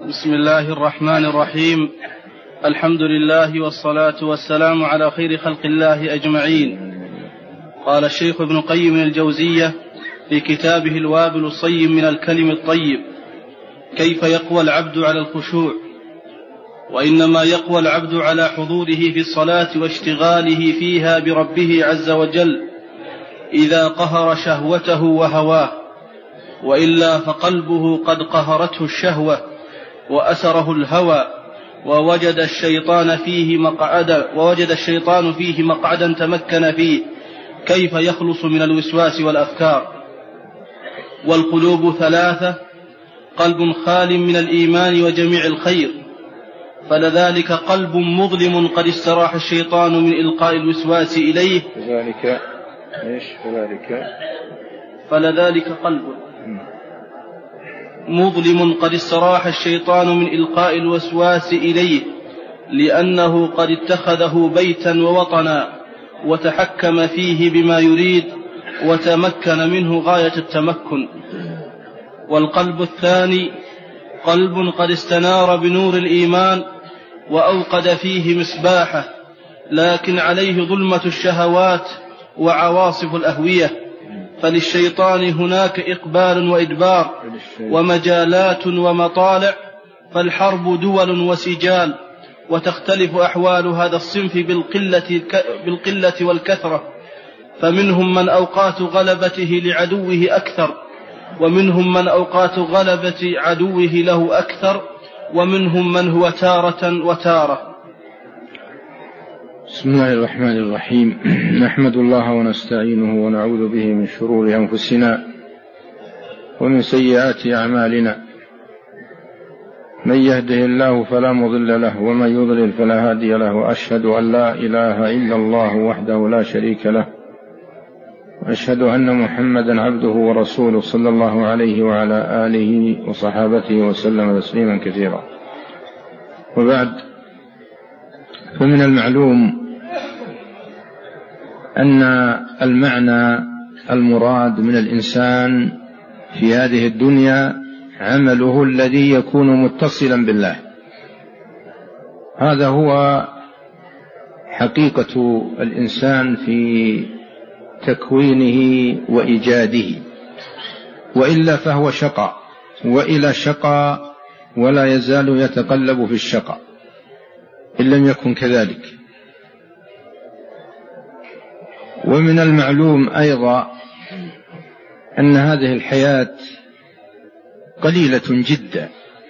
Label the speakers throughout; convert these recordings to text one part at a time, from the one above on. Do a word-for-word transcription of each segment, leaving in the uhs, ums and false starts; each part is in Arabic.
Speaker 1: بسم الله الرحمن الرحيم. الحمد لله والصلاة والسلام على خير خلق الله أجمعين. قال الشيخ ابن قيم الجوزية في كتابه الوابل الصيب من الكلم الطيب: كيف يقوى العبد على الخشوع؟ وإنما يقوى العبد على حضوره في الصلاة واشتغاله فيها بربه عز وجل إذا قهر شهوته وهواه، وإلا فقلبه قد قهرته الشهوة وأسره الهوى، ووجد الشيطان فيه مقعدا ووجد الشيطان فيه مقعدا تمكن فيه، كيف يخلص من الوسواس والأفكار؟ والقلوب ثلاثة: قلب خال من الإيمان وجميع الخير، فلذلك قلب مظلم قد استراح الشيطان من إلقاء الوسواس إليه،
Speaker 2: فذلك إيش فذلك
Speaker 1: فلذلك قلب مظلم قد استراح الشيطان من إلقاء الوسواس إليه، لأنه قد اتخذه بيتا ووطنا وتحكم فيه بما يريد وتمكن منه غاية التمكن. والقلب الثاني قلب قد استنار بنور الإيمان وأوقد فيه مصباحه، لكن عليه ظلمة الشهوات وعواصف الأهوية، فللشيطان هناك إقبال وإدبار ومجالات ومطالع، فالحرب دول وسجال، وتختلف أحوال هذا الصنف بالقلة, بالقلة والكثرة، فمنهم من أوقات غلبته لعدوه أكثر، ومنهم من أوقات غلبة عدوه له أكثر، ومنهم من هو تارة وتارة.
Speaker 2: بسم الله الرحمن الرحيم. نحمد الله ونستعينه ونعوذ به من شرور أنفسنا ومن سيئات أعمالنا، من يهده الله فلا مضل له ومن يضلل فلا هادي له، وأشهد أن لا إله إلا الله وحده لا شريك له، وأشهد أن محمدا عبده ورسوله صلى الله عليه وعلى آله وصحابته وسلم تسليما كثيرا. وبعد، فمن المعلوم أن المعنى المراد من الإنسان في هذه الدنيا عمله الذي يكون متصلا بالله، هذا هو حقيقة الإنسان في تكوينه وإيجاده، وإلا فهو شقى وإلى شقى، ولا يزال يتقلب في الشقى إن لم يكن كذلك. ومن المعلوم أيضا أن هذه الحياة قليلة جدا،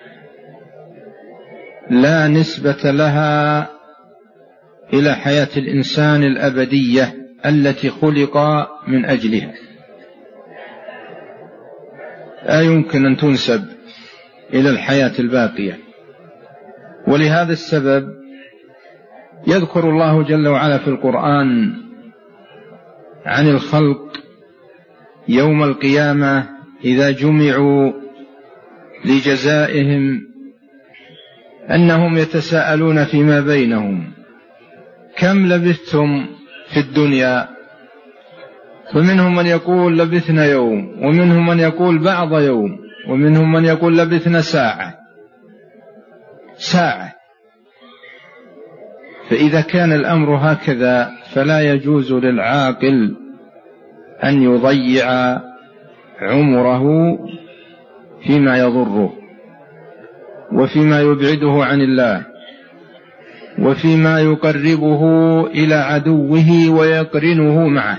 Speaker 2: لا نسبة لها إلى حياة الإنسان الأبدية التي خلق من أجلها، لا يمكن أن تنسب إلى الحياة الباقية. ولهذا السبب يذكر الله جل وعلا في القرآن عن الخلق يوم القيامة إذا جمعوا لجزائهم أنهم يتساءلون فيما بينهم: كم لبثتم في الدنيا؟ فمنهم من يقول لبثنا يوم، ومنهم من يقول بعض يوم، ومنهم من يقول لبثنا ساعة ساعة. فإذا كان الأمر هكذا فلا يجوز للعاقل أن يضيع عمره فيما يضره، وفيما يبعده عن الله، وفيما يقربه إلى عدوه ويقرنه معه.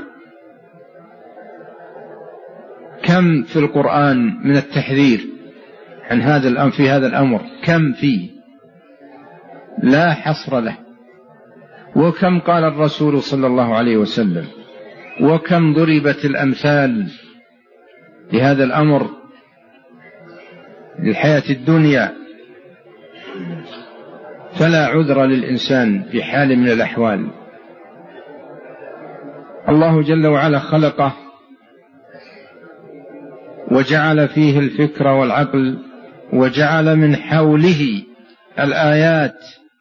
Speaker 2: كم في القرآن من التحذير عن هذا الأمر، في هذا الأمر كم فيه لا حصر له، وكم قال الرسول صلى الله عليه وسلم، وكم ضربت الأمثال لهذا الأمر للحياة الدنيا. فلا عذر للإنسان في حال من الأحوال. الله جل وعلا خلقه وجعل فيه الفكر والعقل، وجعل من حوله الآيات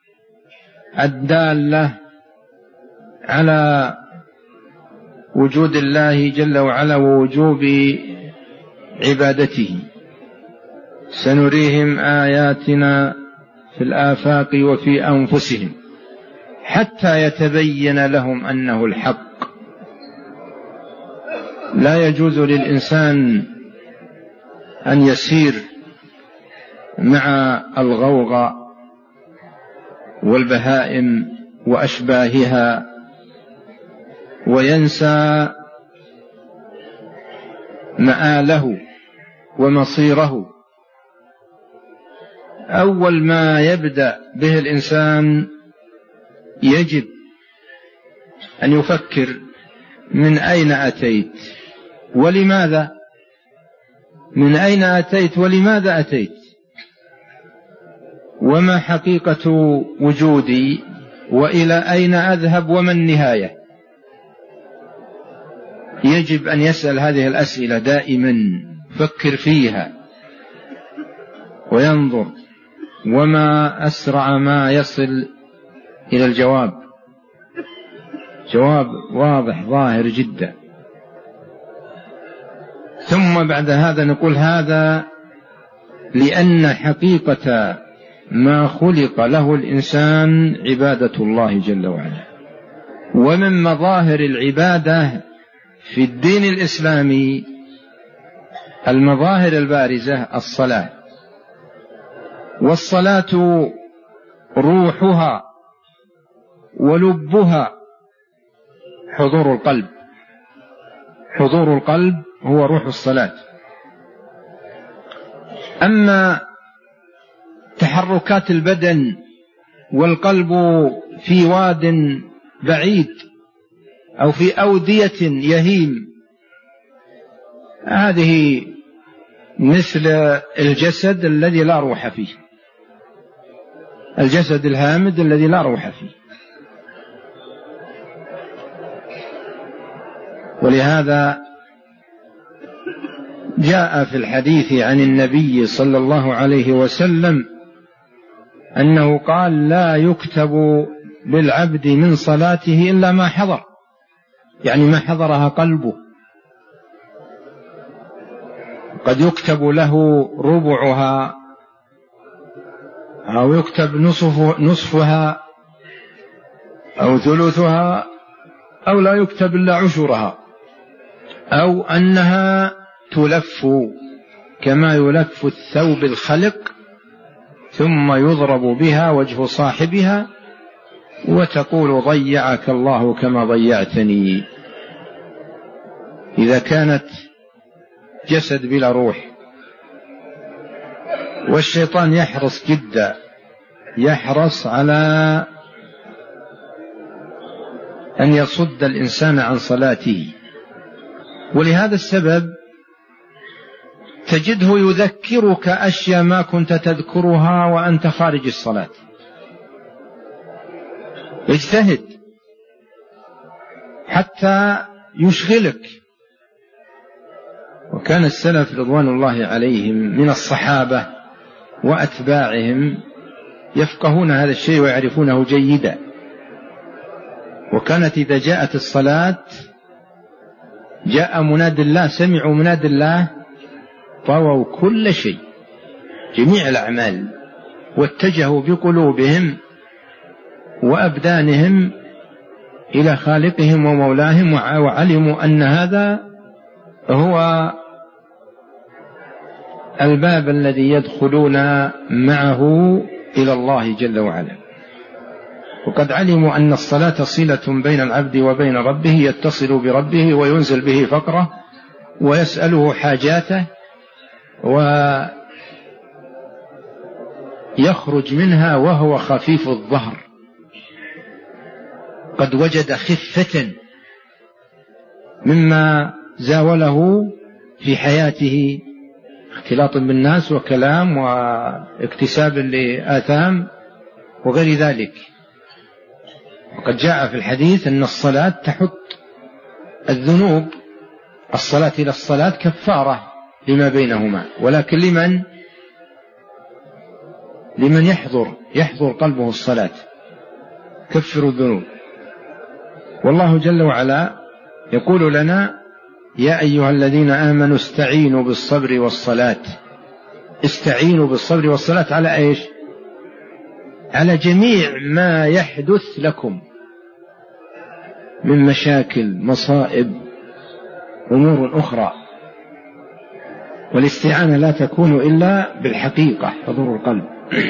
Speaker 2: الدالة على وجود الله جل وعلا ووجوب عبادته، سنريهم آياتنا في الآفاق وفي أنفسهم حتى يتبين لهم أنه الحق. لا يجوز للإنسان أن يسير مع الغوغاء والبهائم وأشباهها وينسى مآله ومصيره. أول ما يبدأ به الإنسان يجب أن يفكر من أين أتيت ولماذا، من أين أتيت ولماذا أتيت، وما حقيقة وجودي، وإلى أين أذهب، وما النهاية. يجب أن يسأل هذه الأسئلة دائما، فكر فيها وينظر، وما أسرع ما يصل إلى الجواب، جواب واضح ظاهر جدا. ثم بعد هذا نقول هذا لأن حقيقة ما خلق له الإنسان عبادة الله جل وعلا. ومن مظاهر العبادة في الدين الإسلامي المظاهر البارزة الصلاة، والصلاة روحها ولبها حضور القلب. حضور القلب هو روح الصلاة. أما تحركات البدن والقلب في واد بعيد أو في أودية يهيم، هذه مثل الجسد الذي لا روح فيه، الجسد الهامد الذي لا روح فيه. ولهذا جاء في الحديث عن النبي صلى الله عليه وسلم أنه قال: لا يكتب بالعبد من صلاته إلا ما حضر، يعني ما حضرها قلبه. قد يكتب له ربعها أو يكتب نصف نصفها أو ثلثها أو لا يكتب إلا عشرها، أو أنها تلف كما يلف الثوب الخلق ثم يضرب بها وجه صاحبها وتقول: ضيعك الله كما ضيعتني. إذا كانت جسد بلا روح. والشيطان يحرص جدا، يحرص على أن يصد الإنسان عن صلاته. ولهذا السبب تجده يذكرك أشياء ما كنت تذكرها وأنت خارج الصلاة. اجتهد حتى يشغلك. وكان السلف رضوان الله عليهم من الصحابة وأتباعهم يفقهون هذا الشيء ويعرفونه جيدا. وكانت إذا جاءت الصلاة جاء مناد الله، سمعوا مناد الله طووا كل شيء، جميع الأعمال، واتجهوا بقلوبهم وأبدانهم إلى خالقهم ومولاهم، وعلموا أن هذا هو الباب الذي يدخلون معه إلى الله جل وعلا. وقد علموا أن الصلاة صلة بين العبد وبين ربه، يتصل بربه وينزل به فقره ويسأله حاجاته ويخرج منها وهو خفيف الظهر، قد وجد خفة مما زاوله في حياته، اختلاط بالناس وكلام واكتساب لآثام وغير ذلك. وقد جاء في الحديث أن الصلاة تحط الذنوب، الصلاة إلى الصلاة كفارة لما بينهما، ولكن لمن لمن يحضر يحضر قلبه الصلاة كفر الذنوب. والله جل وعلا يقول لنا: يا أيها الذين آمنوا استعينوا بالصبر والصلاة استعينوا بالصبر والصلاة على إيش؟ على جميع ما يحدث لكم من مشاكل، مصائب، أمور أخرى. والاستعانة لا تكون إلا بالحقيقة، حضور القلب.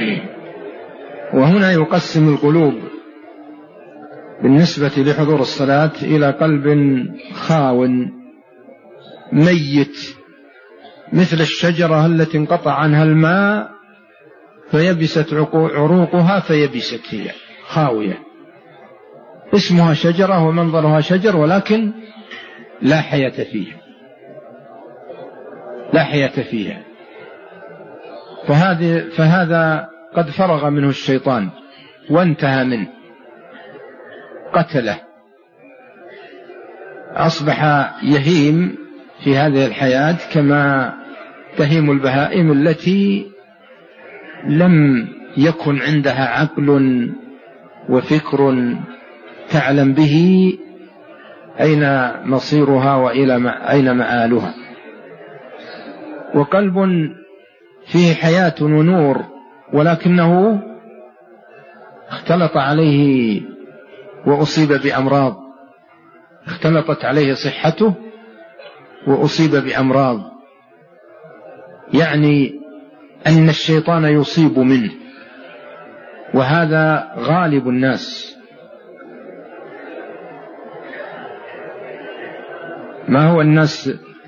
Speaker 2: وهنا يقسم القلوب بالنسبة لحضور الصلاة إلى قلب خاو ميت، مثل الشجرة التي انقطع عنها الماء فيبست عروقها فيبست، هي خاوية، اسمها شجرة ومنظرها شجر ولكن لا حياة فيها، لا حياة فيها. فهذه فهذا قد فرغ منه الشيطان وانتهى منه، قتله، أصبح يهيم في هذه الحياة كما تهيم البهائم التي لم يكن عندها عقل وفكر تعلم به أين مصيرها وإلى أين مآلها. وقلب فيه حياة ونور ولكنه اختلط عليه وأصيب بأمراض، اختلطت عليه صحته وأصيب بأمراض، يعني أن الشيطان يصيب منه، وهذا غالب الناس. ما هو الناس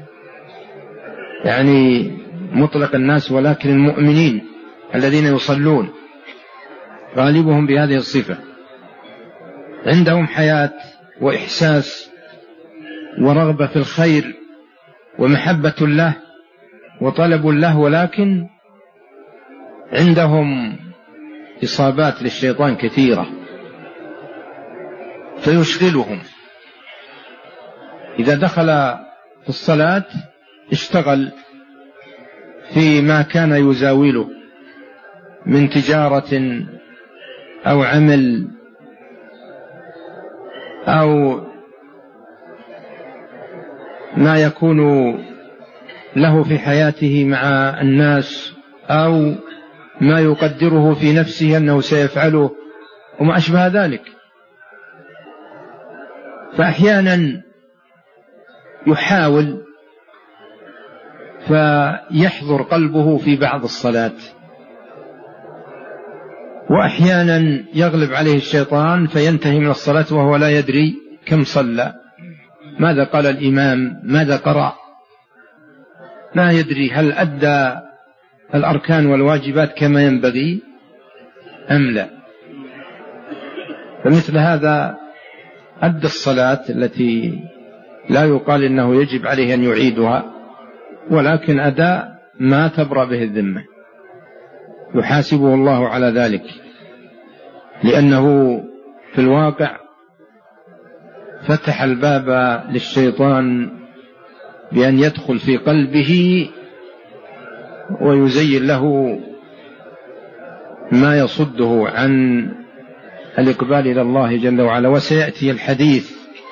Speaker 2: يعني مطلق الناس، ولكن المؤمنين الذين يصلون غالبهم بهذه الصفة، عندهم حياة وإحساس ورغبة في الخير ومحبة الله وطلب الله، ولكن عندهم إصابات للشيطان كثيرة فيشغلهم. إذا دخل في الصلاة اشتغل فيما كان يزاوله من تجارة أو عمل أو ما يكون له في حياته مع الناس أو ما يقدره في نفسه أنه سيفعله وما أشبه ذلك. فأحيانا يحاول فيحضر قلبه في بعض الصلاة، وأحيانا يغلب عليه الشيطان فينتهي من الصلاة وهو لا يدري كم صلى، ماذا قال الإمام، ماذا قرأ، لا يدري هل أدى الأركان والواجبات كما ينبغي أم لا. فمثل هذا أدى الصلاة التي لا يقال إنه يجب عليه أن يعيدها، ولكن أداء ما تبرأ به الذمة، يحاسبه الله على ذلك، لأنه في الواقع فتح الباب للشيطان بأن يدخل في قلبه ويزين له ما يصده عن الإقبال إلى الله جل وعلا. وسيأتي الحديث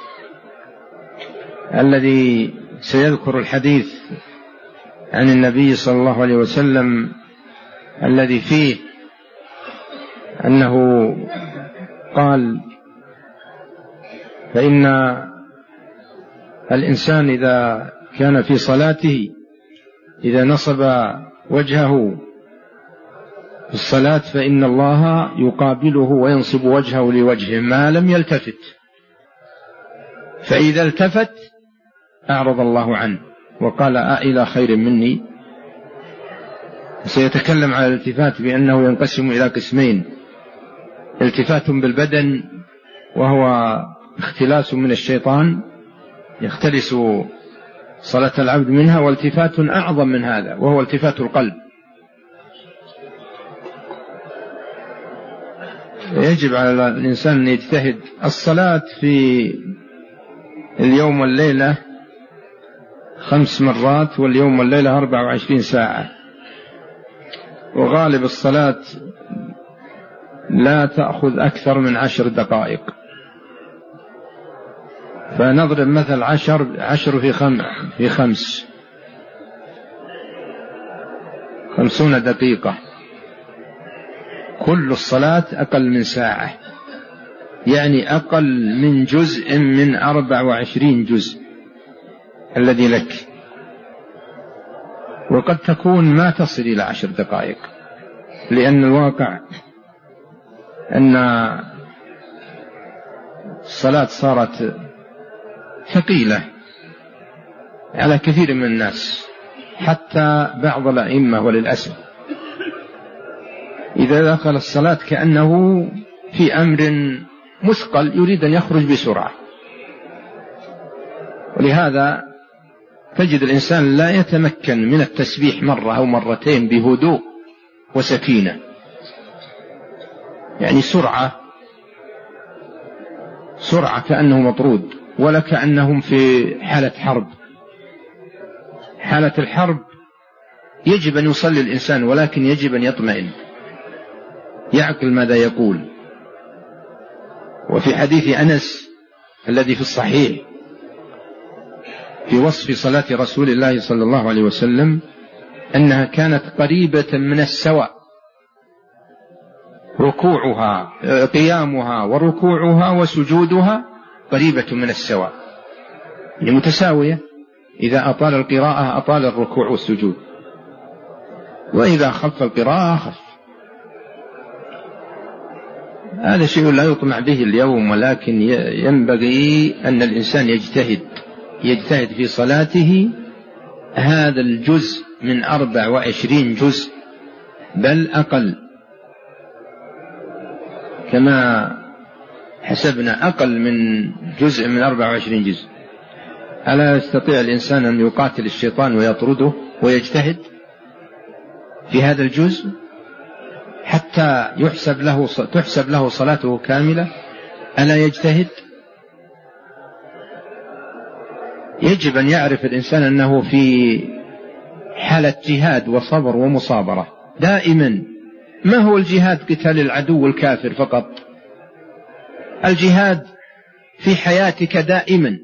Speaker 2: الذي سيذكر الحديث عن النبي صلى الله عليه وسلم الذي فيه أنه قال: فإن الإنسان إذا كان في صلاته إذا نصب وجهه في الصلاة فإن الله يقابله وينصب وجهه لوجهه ما لم يلتفت، فإذا التفت أعرض الله عنه وقال: أإلى خير مني. سيتكلم على الالتفات بأنه ينقسم إلى قسمين: التفات بالبدن وهو اختلاس من الشيطان يختلس صلاة العبد منها، والتفات أعظم من هذا وهو التفات القلب. يجب على الإنسان أن يجتهد. الصلاة في اليوم والليلة خمس مرات، واليوم والليلة أربع وعشرين ساعة، وغالب الصلاة لا تأخذ أكثر من عشر دقائق. فنضرب مثل عشر, عشر في, خم في خمس خمسون دقيقة، كل الصلاة أقل من ساعة، يعني أقل من جزء من أربع وعشرين جزء الذي لك، وقد تكون ما تصل إلى عشر دقائق، لأن الواقع أن الصلاة صارت ثقيلة على كثير من الناس، حتى بعض الأئمة وللأسف إذا دخل الصلاة كأنه في أمر مثقل يريد أن يخرج بسرعة. ولهذا تجد الإنسان لا يتمكن من التسبيح مرة أو مرتين بهدوء وسكينة، يعني سرعة سرعة كأنه مطرود، ولا كأنهم في حالة حرب. حالة الحرب يجب أن يصلي الإنسان، ولكن يجب أن يطمئن، يعقل ماذا يقول. وفي حديث أنس الذي في الصحيح في وصف صلاة رسول الله صلى الله عليه وسلم أنها كانت قريبة من السواء، ركوعها قيامها وركوعها وسجودها قريبة من السواء، يعني متساوية. إذا أطال القراءة أطال الركوع والسجود، وإذا خف القراءة خف. هذا شيء لا يطمع به اليوم، ولكن ينبغي أن الإنسان يجتهد يجتهد في صلاته هذا الجزء من أربع وعشرين جزء بل أقل، كما حسبنا أقل من جزء من أربع وعشرين جزء. ألا يستطيع الإنسان أن يقاتل الشيطان ويطرده ويجتهد في هذا الجزء حتى يحسب له تحسب له صلاته كاملة؟ ألا يجتهد؟ يجب أن يعرف الإنسان أنه في حالة جهاد وصبر ومصابرة دائما. ما هو الجهاد؟ قتال العدو الكافر فقط. الجهاد في حياتك دائما،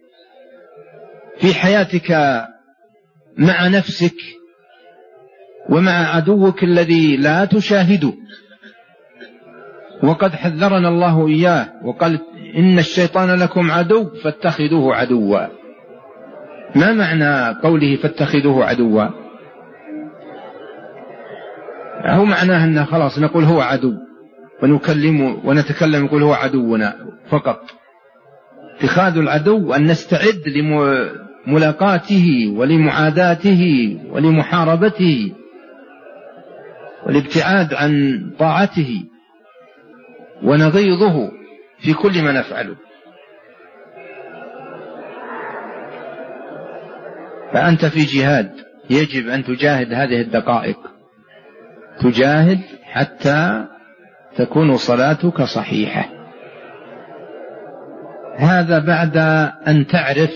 Speaker 2: في حياتك مع نفسك ومع عدوك الذي لا تشاهده، وقد حذرنا الله إياه وقال إن الشيطان لكم عدو فاتخذوه عدوا. ما معنى قوله فاتخذوه عدوا؟ هو معناه أن خلاص نقول هو عدو ونكلمه ونتكلم نقول هو عدونا فقط. اتخاذ العدو أن نستعد لملاقاته ولمعاداته ولمحاربته والابتعاد عن طاعته ونغيظه في كل ما نفعله. فأنت في جهاد، يجب أن تجاهد هذه الدقائق، تجاهد حتى تكون صلاتك صحيحة. هذا بعد أن تعرف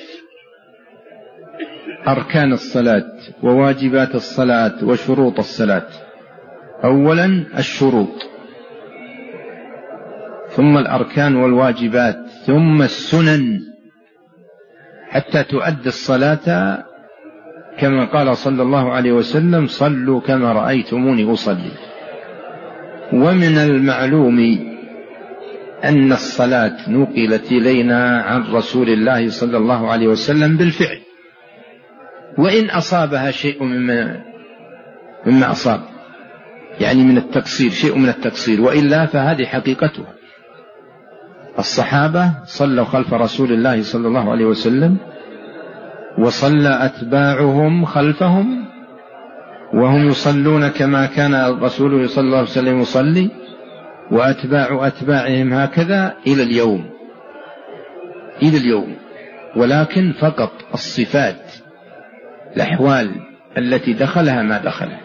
Speaker 2: أركان الصلاة وواجبات الصلاة وشروط الصلاة. أولا الشروط، ثم الأركان والواجبات، ثم السنن، حتى تؤدي الصلاة كما قال صلى الله عليه وسلم صلوا كما رأيتموني أصلي. ومن المعلوم أن الصلاة نقلت إلينا عن رسول الله صلى الله عليه وسلم بالفعل، وإن أصابها شيء مما, مما أصاب، يعني من التقصير، شيء من التقصير، وإلا فهذه حقيقتها. الصحابة صلوا خلف رسول الله صلى الله عليه وسلم، وصلى أتباعهم خلفهم وهم يصلون كما كان الرسول صلى الله عليه وسلم يصلي، وأتباع أتباعهم هكذا إلى اليوم إلى اليوم ولكن فقط الصفات، الأحوال التي دخلها ما دخلها.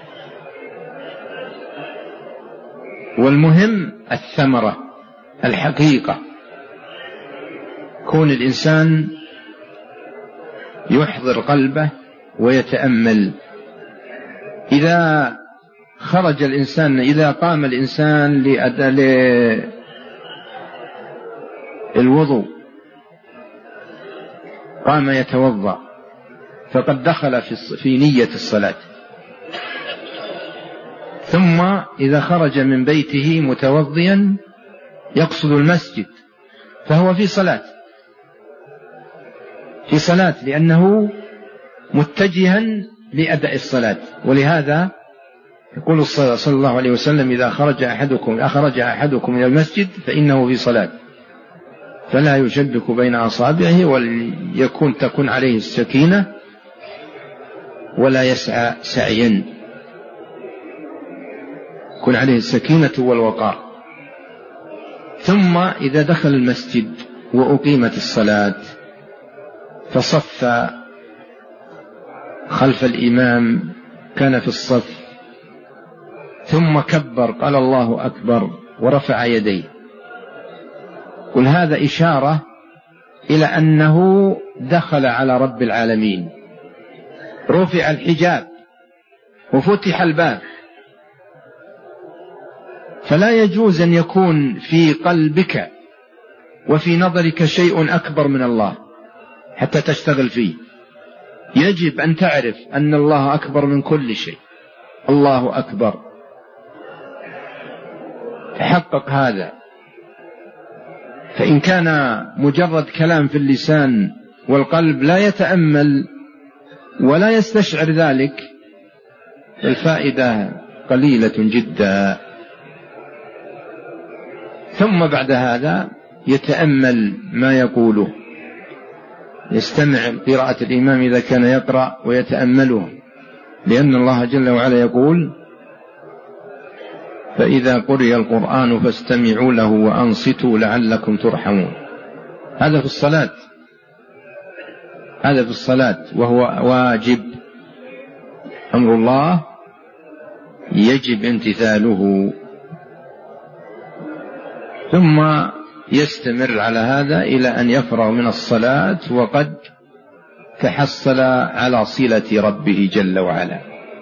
Speaker 2: والمهم الثمرة، الحقيقة، كون الإنسان يحضر قلبه ويتأمل. إذا خرج الإنسان، إذا قام الإنسان للوضوء، قام يتوضأ، فقد دخل في نية الصلاة، ثم إذا خرج من بيته متوضيا يقصد المسجد فهو في صلاة في صلاة لأنه متجها لأداء الصلاة. ولهذا يقول صلى الله عليه وسلم إذا خرج أحدكم أخرج أحدكم من المسجد فإنه في صلاة فلا يشبك بين أصابعه وليكون تكون عليه السكينة ولا يسعى سعيا، يكون عليه السكينة والوقار. ثم إذا دخل المسجد وأقيمت الصلاة فصف خلف الإمام كان في الصف ثم كبر قال الله أكبر ورفع يديه، قل هذا إشارة إلى أنه دخل على رب العالمين، رفع الحجاب وفتح الباب، فلا يجوز أن يكون في قلبك وفي نظرك شيء أكبر من الله حتى تشتغل فيه. يجب أن تعرف أن الله أكبر من كل شيء، الله أكبر، تحقق هذا. فإن كان مجرد كلام في اللسان والقلب لا يتأمل ولا يستشعر ذلك الفائدة قليلة جدا. ثم بعد هذا يتأمل ما يقوله، يستمع قراءة الإمام إذا كان يقرأ ويتأمله، لأن الله جل وعلا يقول فإذا قرئ القرآن فاستمعوا له وأنصتوا لعلكم ترحمون. هذا في الصلاة، هذا في الصلاة وهو واجب، أمر الله يجب امتثاله. ثم يستمر على هذا إلى أن يفرغ من الصلاة وقد تحصل على صلة ربه جل وعلا.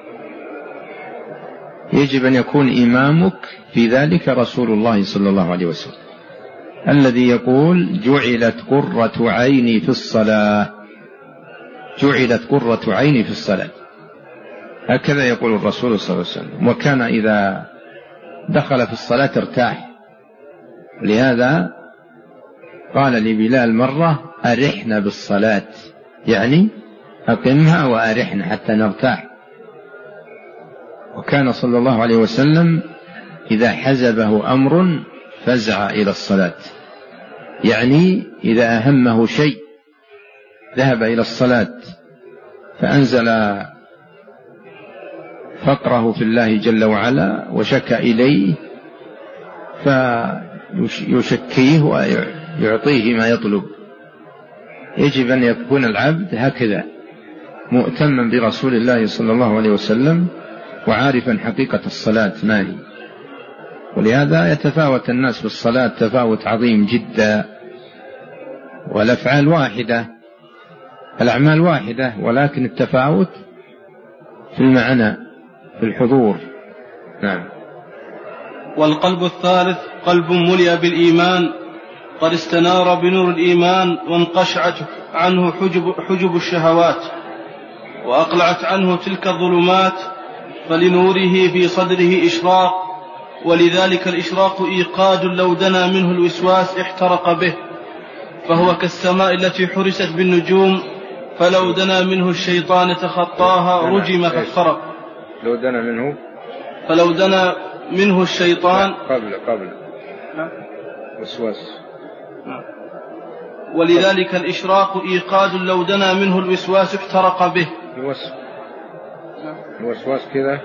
Speaker 2: يجب أن يكون إمامك في ذلك رسول الله صلى الله عليه وسلم الذي يقول جعلت قرة عيني في الصلاة، جعلت قرة عيني في الصلاة، هكذا يقول الرسول صلى الله عليه وسلم. وكان إذا دخل في الصلاة ارتاح، لهذا قال لبلال مرة أرحنا بالصلاة، يعني أقمها وأرحنا حتى نرتاح. وكان صلى الله عليه وسلم إذا حزبه أمر فزع إلى الصلاة، يعني إذا أهمه شيء ذهب إلى الصلاة، فأنزل فقره في الله جل وعلا وشكى إليه فيشكيه ويعطيه ما يطلب. يجب أن يكون العبد هكذا مؤتما برسول الله صلى الله عليه وسلم وعارفا حقيقة الصلاة ما هي. ولهذا يتفاوت الناس في الصلاة تفاوت عظيم جدا، والأفعال واحدة، الأعمال واحدة، ولكن التفاوت في المعنى في الحضور. نعم.
Speaker 1: والقلب الثالث قلب ملئ بالإيمان قد استنار بنور الإيمان وانقشعت عنه حجب, حجب الشهوات وأقلعت عنه تلك الظلمات، فلنوره في صدره إشراق، ولذلك الإشراق إيقاد لو دنا منه الوسواس احترق به، فهو كالسماء التي حرست بالنجوم، فلو دنا منه الشيطان تخطاها رجم فاحترق.
Speaker 2: لو دنا منه
Speaker 1: فلو دنا منه الشيطان
Speaker 2: قبل قبل وسواس،
Speaker 1: ولذلك الإشراق إيقاد لو دنا منه الوسواس احترق به.
Speaker 2: الوسواس كذا.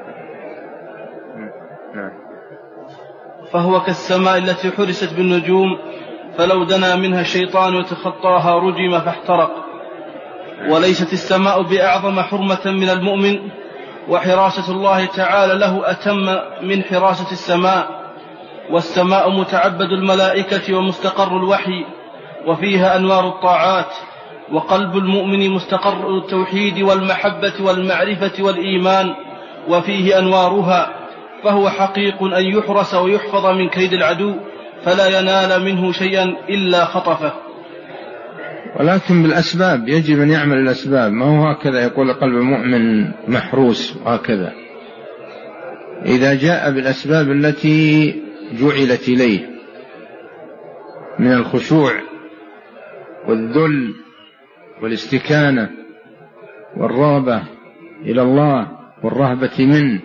Speaker 2: نعم.
Speaker 1: فهو كالسماء التي حرست بالنجوم، فلو دنا منها الشيطان وتخطاها رجم فاحترق. وليست السماء بأعظم حرمة من المؤمن، وحراسة الله تعالى له أتم من حراسة السماء، والسماء متعبد الملائكة ومستقر الوحي، وفيها أنوار الطاعات، وقلب المؤمن مستقر التوحيد والمحبة والمعرفة والإيمان، وفيه أنوارها، فهو حقيق أن يحرس ويحفظ من كيد العدو، فلا ينال منه شيئا إلا خطفه.
Speaker 2: ولكن بالأسباب، يجب أن يعمل الأسباب، ما هو هكذا يقول قلب المؤمن محروس هكذا، إذا جاء بالأسباب التي جعلت إليه من الخشوع والذل والاستكانة والرغبة إلى الله والرهبة منه،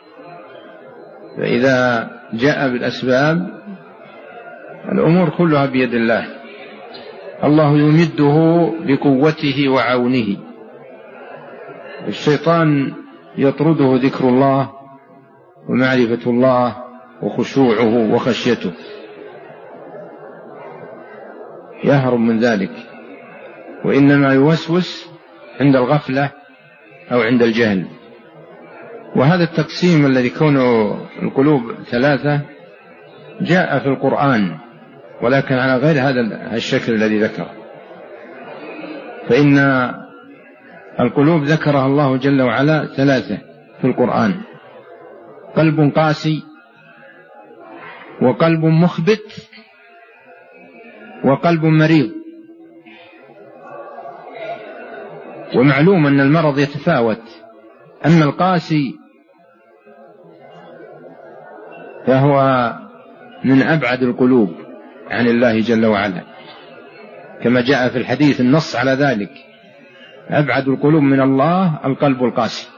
Speaker 2: فإذا جاء بالأسباب الأمور كلها بيد الله، الله يمده بقوته وعونه. الشيطان يطرده ذكر الله ومعرفة الله وخشوعه وخشيته، يهرب من ذلك، وإنما يوسوس عند الغفلة أو عند الجهل. وهذا التقسيم الذي كونه القلوب ثلاثة جاء في القرآن، ولكن على غير هذا الشكل الذي ذكره، فإن القلوب ذكرها الله جل وعلا ثلاثة في القرآن: قلب قاسي، وقلب مخبت، وقلب مريض. ومعلوم أن المرض يتفاوت، أما القاسي فهو من أبعد القلوب عن الله جل وعلا، كما جاء في الحديث النص على ذلك: أبعد القلوب من الله القلب القاسي.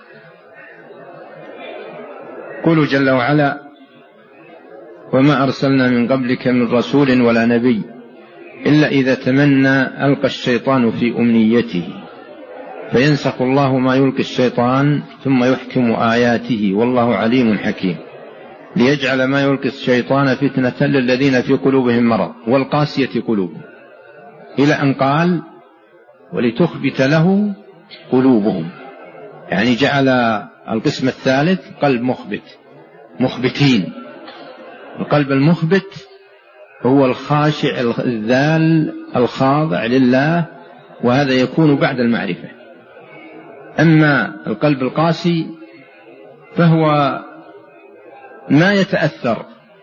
Speaker 2: قوله جل وعلا: وما أرسلنا من قبلك من رسول ولا نبي إلا إذا تمنى ألقى الشيطان في أمنيته فينسخ الله ما يلقي الشيطان ثم يحكم آياته والله عليم حكيم، ليجعل ما يلقي الشيطان فتنة للذين في قلوبهم مرض والقاسية قلوبهم، إلى أن قال: ولتخبت له قلوبهم. يعني جعل القسم الثالث قلب مخبت، مخبتين. القلب المخبت هو الخاشع الذال الخاضع لله، وهذا يكون بعد المعرفة. أما القلب القاسي فهو ما يتأثر،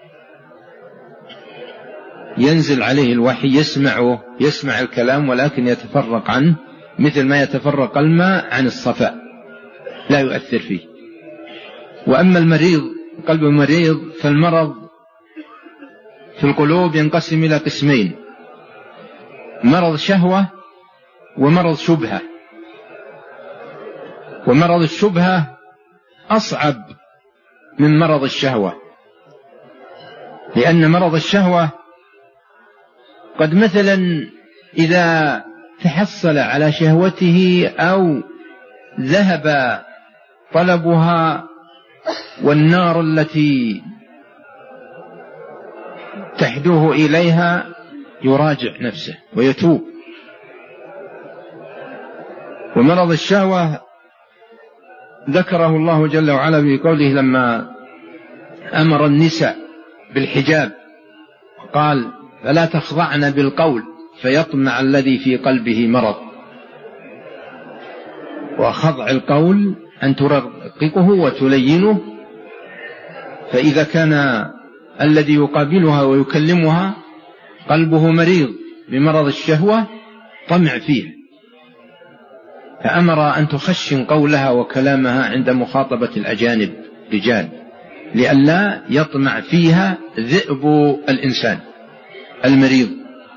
Speaker 2: ينزل عليه الوحي يسمعه، يسمع الكلام ولكن يتفرق عنه، مثل ما يتفرق الماء عن الصفاء، لا يؤثر فيه. وأما المريض، قلب مريض، فالمرض في القلوب ينقسم إلى قسمين: مرض شهوة ومرض شبهة. ومرض الشبهة أصعب من مرض الشهوة، لأن مرض الشهوة قد مثلا إذا تحصل على شهوته أو ذهب طلبها والنار التي تحدوه إليها يراجع نفسه ويتوب. ومرض الشهوة ذكره الله جل وعلا في قوله لما أمر النساء بالحجاب، قال: فلا تخضعن بالقول فيطمع الذي في قلبه مرض. وخضع القول أن ترققه وتلينه، فإذا كان الذي يقابلها ويكلمها قلبه مريض بمرض الشهوة طمع فيه، فأمر أن تخشن قولها وكلامها عند مخاطبة الأجانب رجال، لئلا يطمع فيها ذئب الإنسان المريض.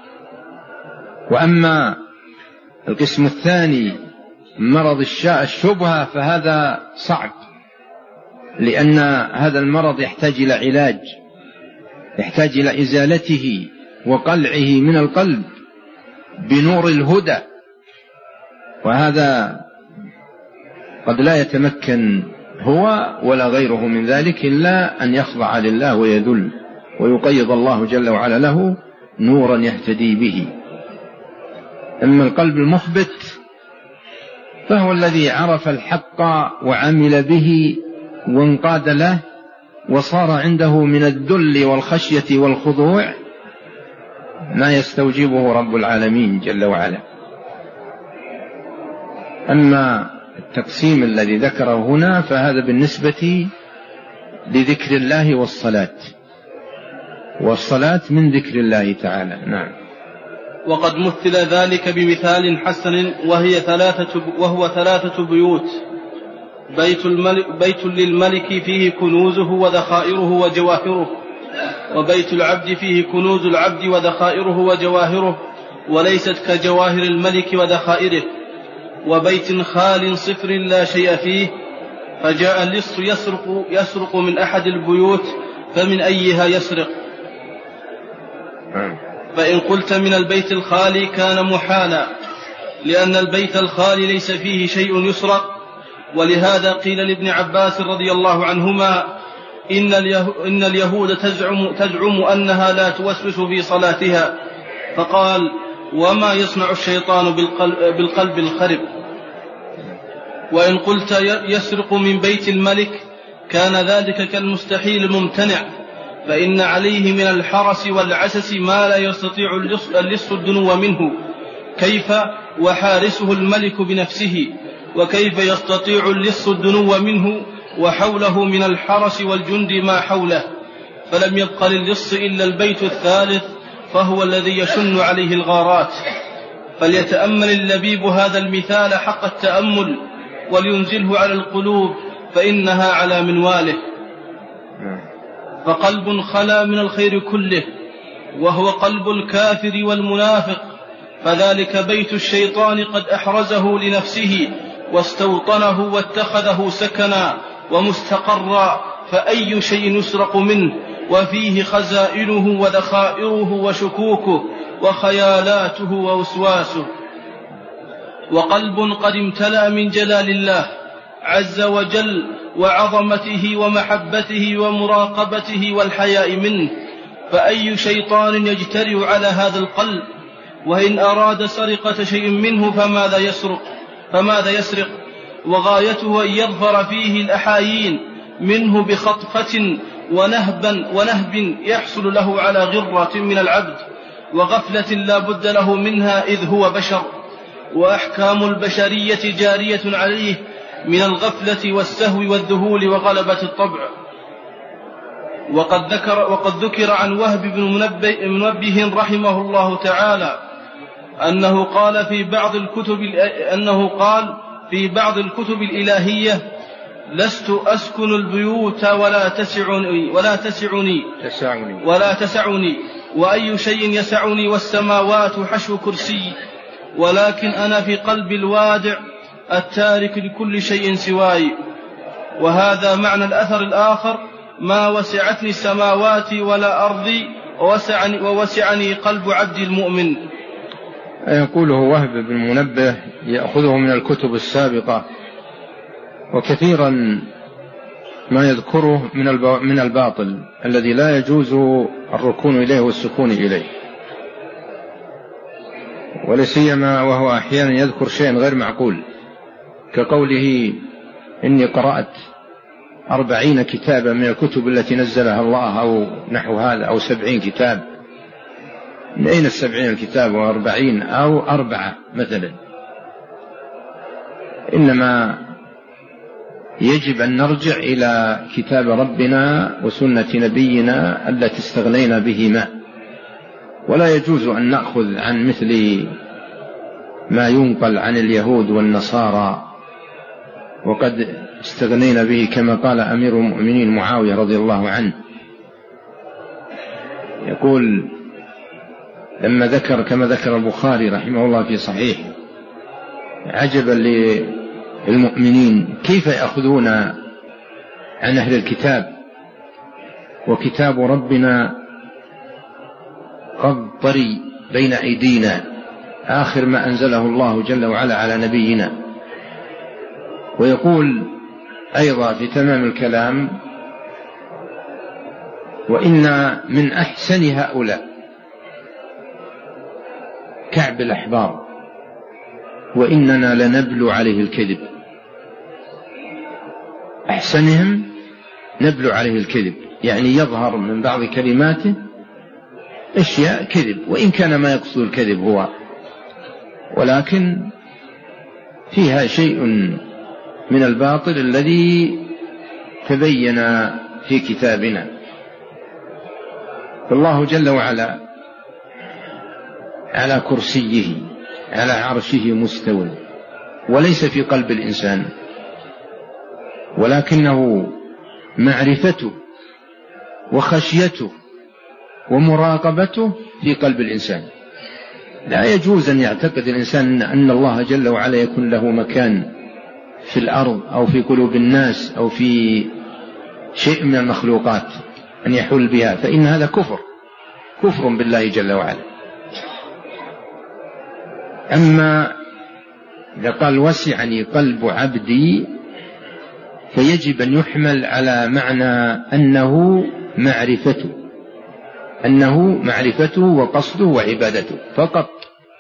Speaker 2: وأما القسم الثاني مرض الشبهة فهذا صعب، لأن هذا المرض يحتاج إلى علاج، يحتاج إلى إزالته وقلعه من القلب بنور الهدى، وهذا قد لا يتمكن هو ولا غيره من ذلك إلا أن يخضع لله ويذل، ويقيض الله جل وعلا له نورا يهتدي به. أما القلب المخبت فهو الذي عرف الحق وعمل به وانقاد له، وصار عنده من الذل والخشية والخضوع ما يستوجبه رب العالمين جل وعلا. أما التقسيم الذي ذكره هنا فهذا بالنسبة لذكر الله والصلاة، والصلاة من ذكر الله تعالى. نعم.
Speaker 1: وقد مثل ذلك بمثال حسن وهي ثلاثة وهو ثلاثة بيوت: بيت, الملك بيت للملك فيه كنوزه وذخائره وجواهره، وبيت العبد فيه كنوز العبد وذخائره وجواهره وليست كجواهر الملك وذخائره. وبيت خال صفر لا شيء فيه، فجاء اللص يسرق, يسرق من أحد البيوت، فمن أيها يسرق؟ فإن قلت من البيت الخالي كان محالا، لأن البيت الخالي ليس فيه شيء يسرق. ولهذا قيل لابن عباس رضي الله عنهما: إن, إن اليهود تزعم, تزعم أنها لا توسوس في صلاتها، فقال: وما يصنع الشيطان بالقلب, بالقلب الخرب. وإن قلت يسرق من بيت الملك كان ذلك كالمستحيل الممتنع، فإن عليه من الحرس والعسس ما لا يستطيع اللص الدنو منه، كيف وحارسه الملك بنفسه؟ وكيف يستطيع اللص الدنو منه وحوله من الحرس والجند ما حوله؟ فلم يبق للص إلا البيت الثالث، فهو الذي يشن عليه الغارات. فليتأمل اللبيب هذا المثال حق التأمل، ولينزله على القلوب، فإنها على منواله. فقلب خلا من الخير كله، وهو قلب الكافر والمنافق، فذلك بيت الشيطان قد أحرزه لنفسه واستوطنه واتخذه سكنا ومستقرا، فأي شيء يسرق منه وفيه خزائنه وذخائره وشكوكه وخيالاته ووسواسه. وقلب قد امتلأ من جلال الله عز وجل وعظمته ومحبته ومراقبته والحياء منه، فأي شيطان يجترئ على هذا القلب؟ وإن أراد سرقة شيء منه فماذا يسرق؟ فماذا يسرق؟ وغايته أن يظفر فيه الأحايين منه بخطفة ونهبا ونهب يحصل له على غرة من العبد وغفلة لا بد له منها، إذ هو بشر، وأحكام البشرية جارية عليه من الغفلة والسهو والذهول وغلبة الطبع. وقد ذكر, وقد ذكر عن وهب بن منبه, منبه رحمه الله تعالى أنه قال في بعض الكتب أنه قال في بعض الكتب الإلهية: لست أسكن البيوت ولا تسعني ولا تسعني
Speaker 2: تسعني
Speaker 1: ولا تسعني وأي شيء يسعني والسماوات حشو كرسي، ولكن أنا في قلب الوادع التارك لكل شيء سواي. وهذا معنى الأثر الآخر: ما وسعتني السماوات ولا أرضي ووسعني, ووسعني قلب عبد المؤمن.
Speaker 2: يقوله وهب بن منبه يأخذه من الكتب السابقة، وكثيرا ما يذكره من الباطل الذي لا يجوز الركون إليه والسكون إليه، ولسيما وهو أحيانا يذكر شيء غير معقول، كقوله: إني قرأت أربعين كتابا من الكتب التي نزلها الله، أو نحو هذا، أو سبعين كتاب. من أين السبعين الكتاب وأربعين أو أربعة مثلا؟ إنما يجب أن نرجع إلى كتاب ربنا وسنة نبينا التي استغنينا بهما، ولا يجوز أن نأخذ عن مثل ما ينقل عن اليهود والنصارى وقد استغنينا به، كما قال أمير المؤمنين معاوية رضي الله عنه، يقول لما ذكر كما ذكر البخاري رحمه الله في صحيح: عجبا للمؤمنين كيف يأخذون عن أهل الكتاب وكتاب ربنا قد طري بين أيدينا، آخر ما أنزله الله جل وعلا على نبينا. ويقول أيضا في تمام الكلام: وإن من أحسن هؤلاء كعب الأحبار، وإننا لنبلو عليه الكذب. أحسنهم نبلو عليه الكذب، يعني يظهر من بعض كلماته أشياء كذب، وإن كان ما يقصد الكذب هو، ولكن فيها شيء من الباطل الذي تبين في كتابنا. فالله جل وعلا على كرسيه على عرشه مستوى، وليس في قلب الإنسان، ولكنه معرفته وخشيته ومراقبته في قلب الإنسان. لا يجوز أن يعتقد الإنسان أن الله جل وعلا يكون له مكان في الأرض أو في قلوب الناس أو في شيء من المخلوقات أن يحول بها، فإن هذا كفر كفر بالله جل وعلا. أما إذا قال وسعني قلب عبدي فيجب أن يحمل على معنى أنه معرفته أنه معرفته وقصده وعبادته فقط.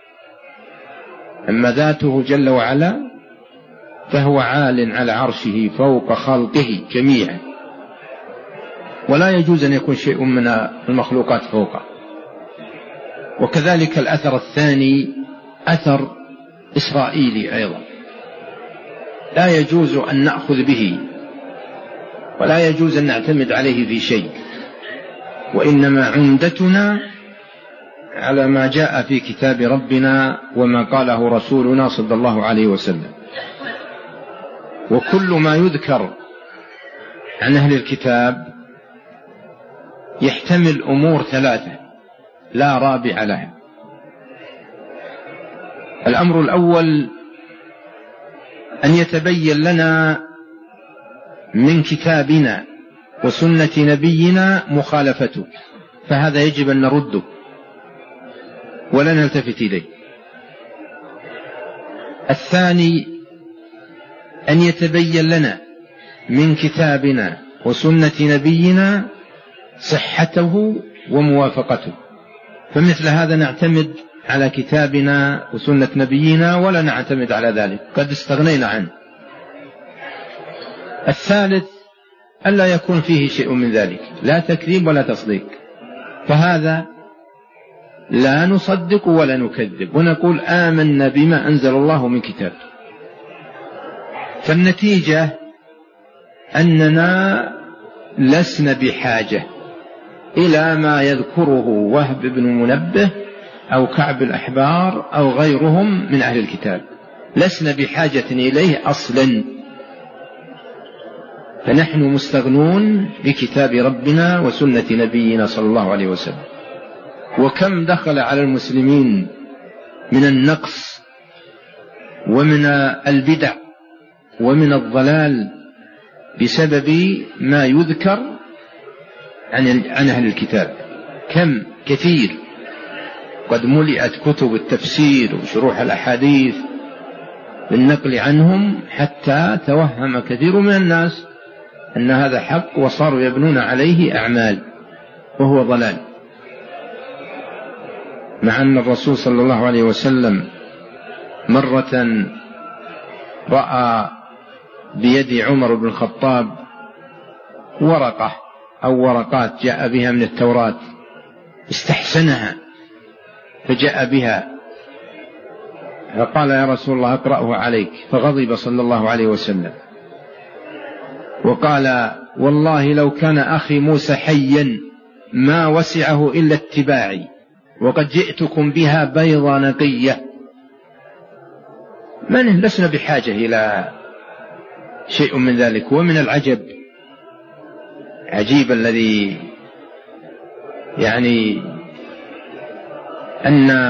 Speaker 2: أما ذاته جل وعلا فهو عال على عرشه فوق خلقه جميعا، ولا يجوز أن يكون شيء من المخلوقات فوقه. وكذلك الأثر الثاني أثر إسرائيلي أيضا لا يجوز أن نأخذ به ولا يجوز أن نعتمد عليه في شيء، وإنما عمدتنا على ما جاء في كتاب ربنا وما قاله رسولنا صلى الله عليه وسلم. وكل ما يذكر عن أهل الكتاب يحتمل أمور ثلاثة لا رابع لها. الأمر الأول أن يتبين لنا من كتابنا وسنة نبينا مخالفته، فهذا يجب أن نرده ولا نلتفت إليه. الثاني أن يتبين لنا من كتابنا وسنة نبينا صحته وموافقته، فمثل هذا نعتمد على كتابنا وسنة نبينا ولا نعتمد على ذلك، قد استغنينا عنه. الثالث ألا يكون فيه شيء من ذلك، لا تكذيب ولا تصديق، فهذا لا نصدق ولا نكذب ونقول آمنا بما أنزل الله من كتاب. فالنتيجة أننا لسنا بحاجة إلى ما يذكره وهب بن منبه أو كعب الأحبار أو غيرهم من أهل الكتاب، لسنا بحاجة إليه أصلا، فنحن مستغنون بكتاب ربنا وسنة نبينا صلى الله عليه وسلم. وكم دخل على المسلمين من النقص ومن البدع ومن الضلال بسبب ما يذكر عن أهل الكتاب، كم كثير قد ملئت كتب التفسير وشروح الأحاديث بالنقل عنهم حتى توهم كثير من الناس أن هذا حق وصاروا يبنون عليه أعمال وهو ضلال، مع أن الرسول صلى الله عليه وسلم مرة رأى بيد عمر بن الخطاب ورقة أو ورقات جاء بها من التوراة، استحسنها فجاء بها فقال يا رسول الله اقرأه عليك، فغضب صلى الله عليه وسلم وقال والله لو كان أخي موسى حيا ما وسعه إلا اتباعي وقد جئتكم بها بيضا نقية. من لسنا بحاجة إلى شيء من ذلك. ومن العجب عجيب الذي يعني أن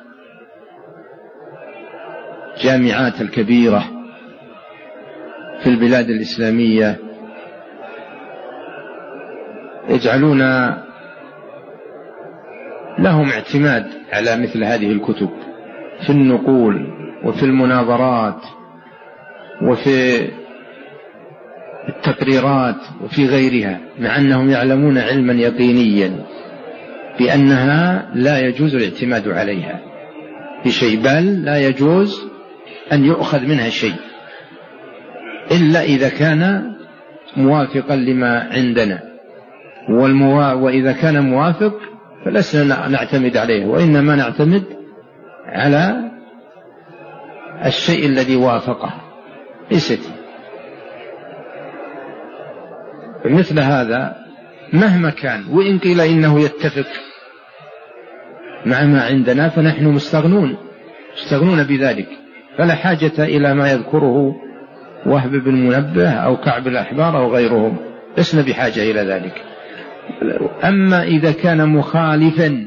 Speaker 2: جامعات الكبيرة في البلاد الإسلامية يجعلون لهم اعتماد على مثل هذه الكتب في النقول وفي المناظرات وفي التقريرات وفي غيرها، مع أنهم يعلمون علما يقينيا بأنها لا يجوز الاعتماد عليها بشيء، بل لا يجوز أن يؤخذ منها شيء إلا إذا كان موافقا لما عندنا، والموا... وإذا كان موافق فلسنا نعتمد عليه، وإنما نعتمد على الشيء الذي وافقه ليست. مثل هذا مهما كان وإن قيل إنه يتفق مع ما عندنا فنحن مستغنون مستغنون بذلك، فلا حاجة إلى ما يذكره وهب بن منبه أو كعب الأحبار أو غيرهم، لسنا بحاجة إلى ذلك. أما إذا كان مخالفا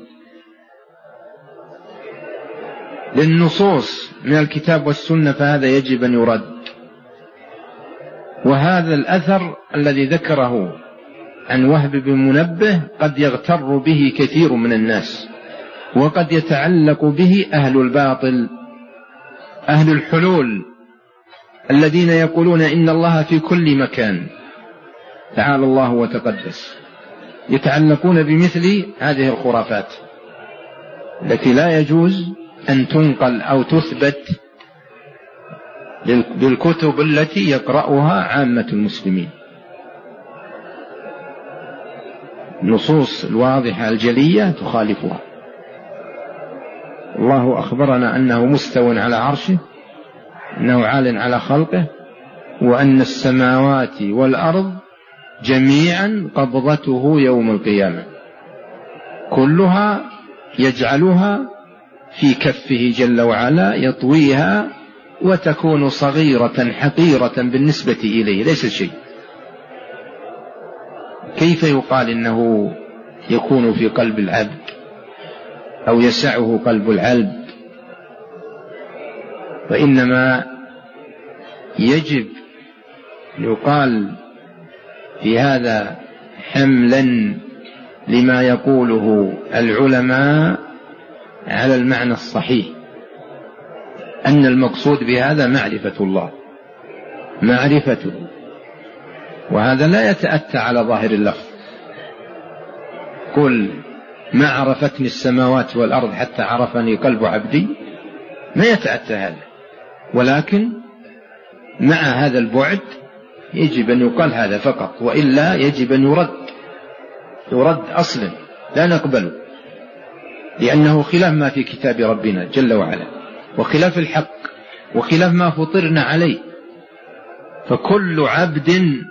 Speaker 2: للنصوص من الكتاب والسنة فهذا يجب أن يرد. وهذا الأثر الذي ذكره عن وهب بن منبه قد يغتر به كثير من الناس، وقد يتعلق به أهل الباطل، أهل الحلول الذين يقولون إن الله في كل مكان تعالى الله وتقدس، يتعلقون بمثل هذه الخرافات التي لا يجوز أن تنقل أو تثبت بالكتب التي يقرأها عامة المسلمين. النصوص الواضحة الجلية تخالفها. الله أخبرنا أنه مستو على عرشه، أنه عال على خلقه، وأن السماوات والأرض جميعا قبضته يوم القيامة، كلها يجعلها في كفه جل وعلا يطويها وتكون صغيرة حقيرة بالنسبة إليه، ليس شيء. كيف يقال إنه يكون في قلب العبد أو يسعه قلب العبد؟ وإنما يجب يقال في هذا حملا لما يقوله العلماء على المعنى الصحيح، أن المقصود بهذا معرفة الله، معرفته، وهذا لا يتأتى على ظاهر اللفظ. قل ما عرفتني السماوات والأرض حتى عرفني قلب عبدي، ما يتأتى هذا، ولكن مع هذا البعد يجب أن يقال هذا فقط، وإلا يجب أن يرد يرد أصلا، لا نقبله، لأنه خلاف ما في كتاب ربنا جل وعلا، وخلاف الحق، وخلاف ما فطرنا عليه. فكل عبد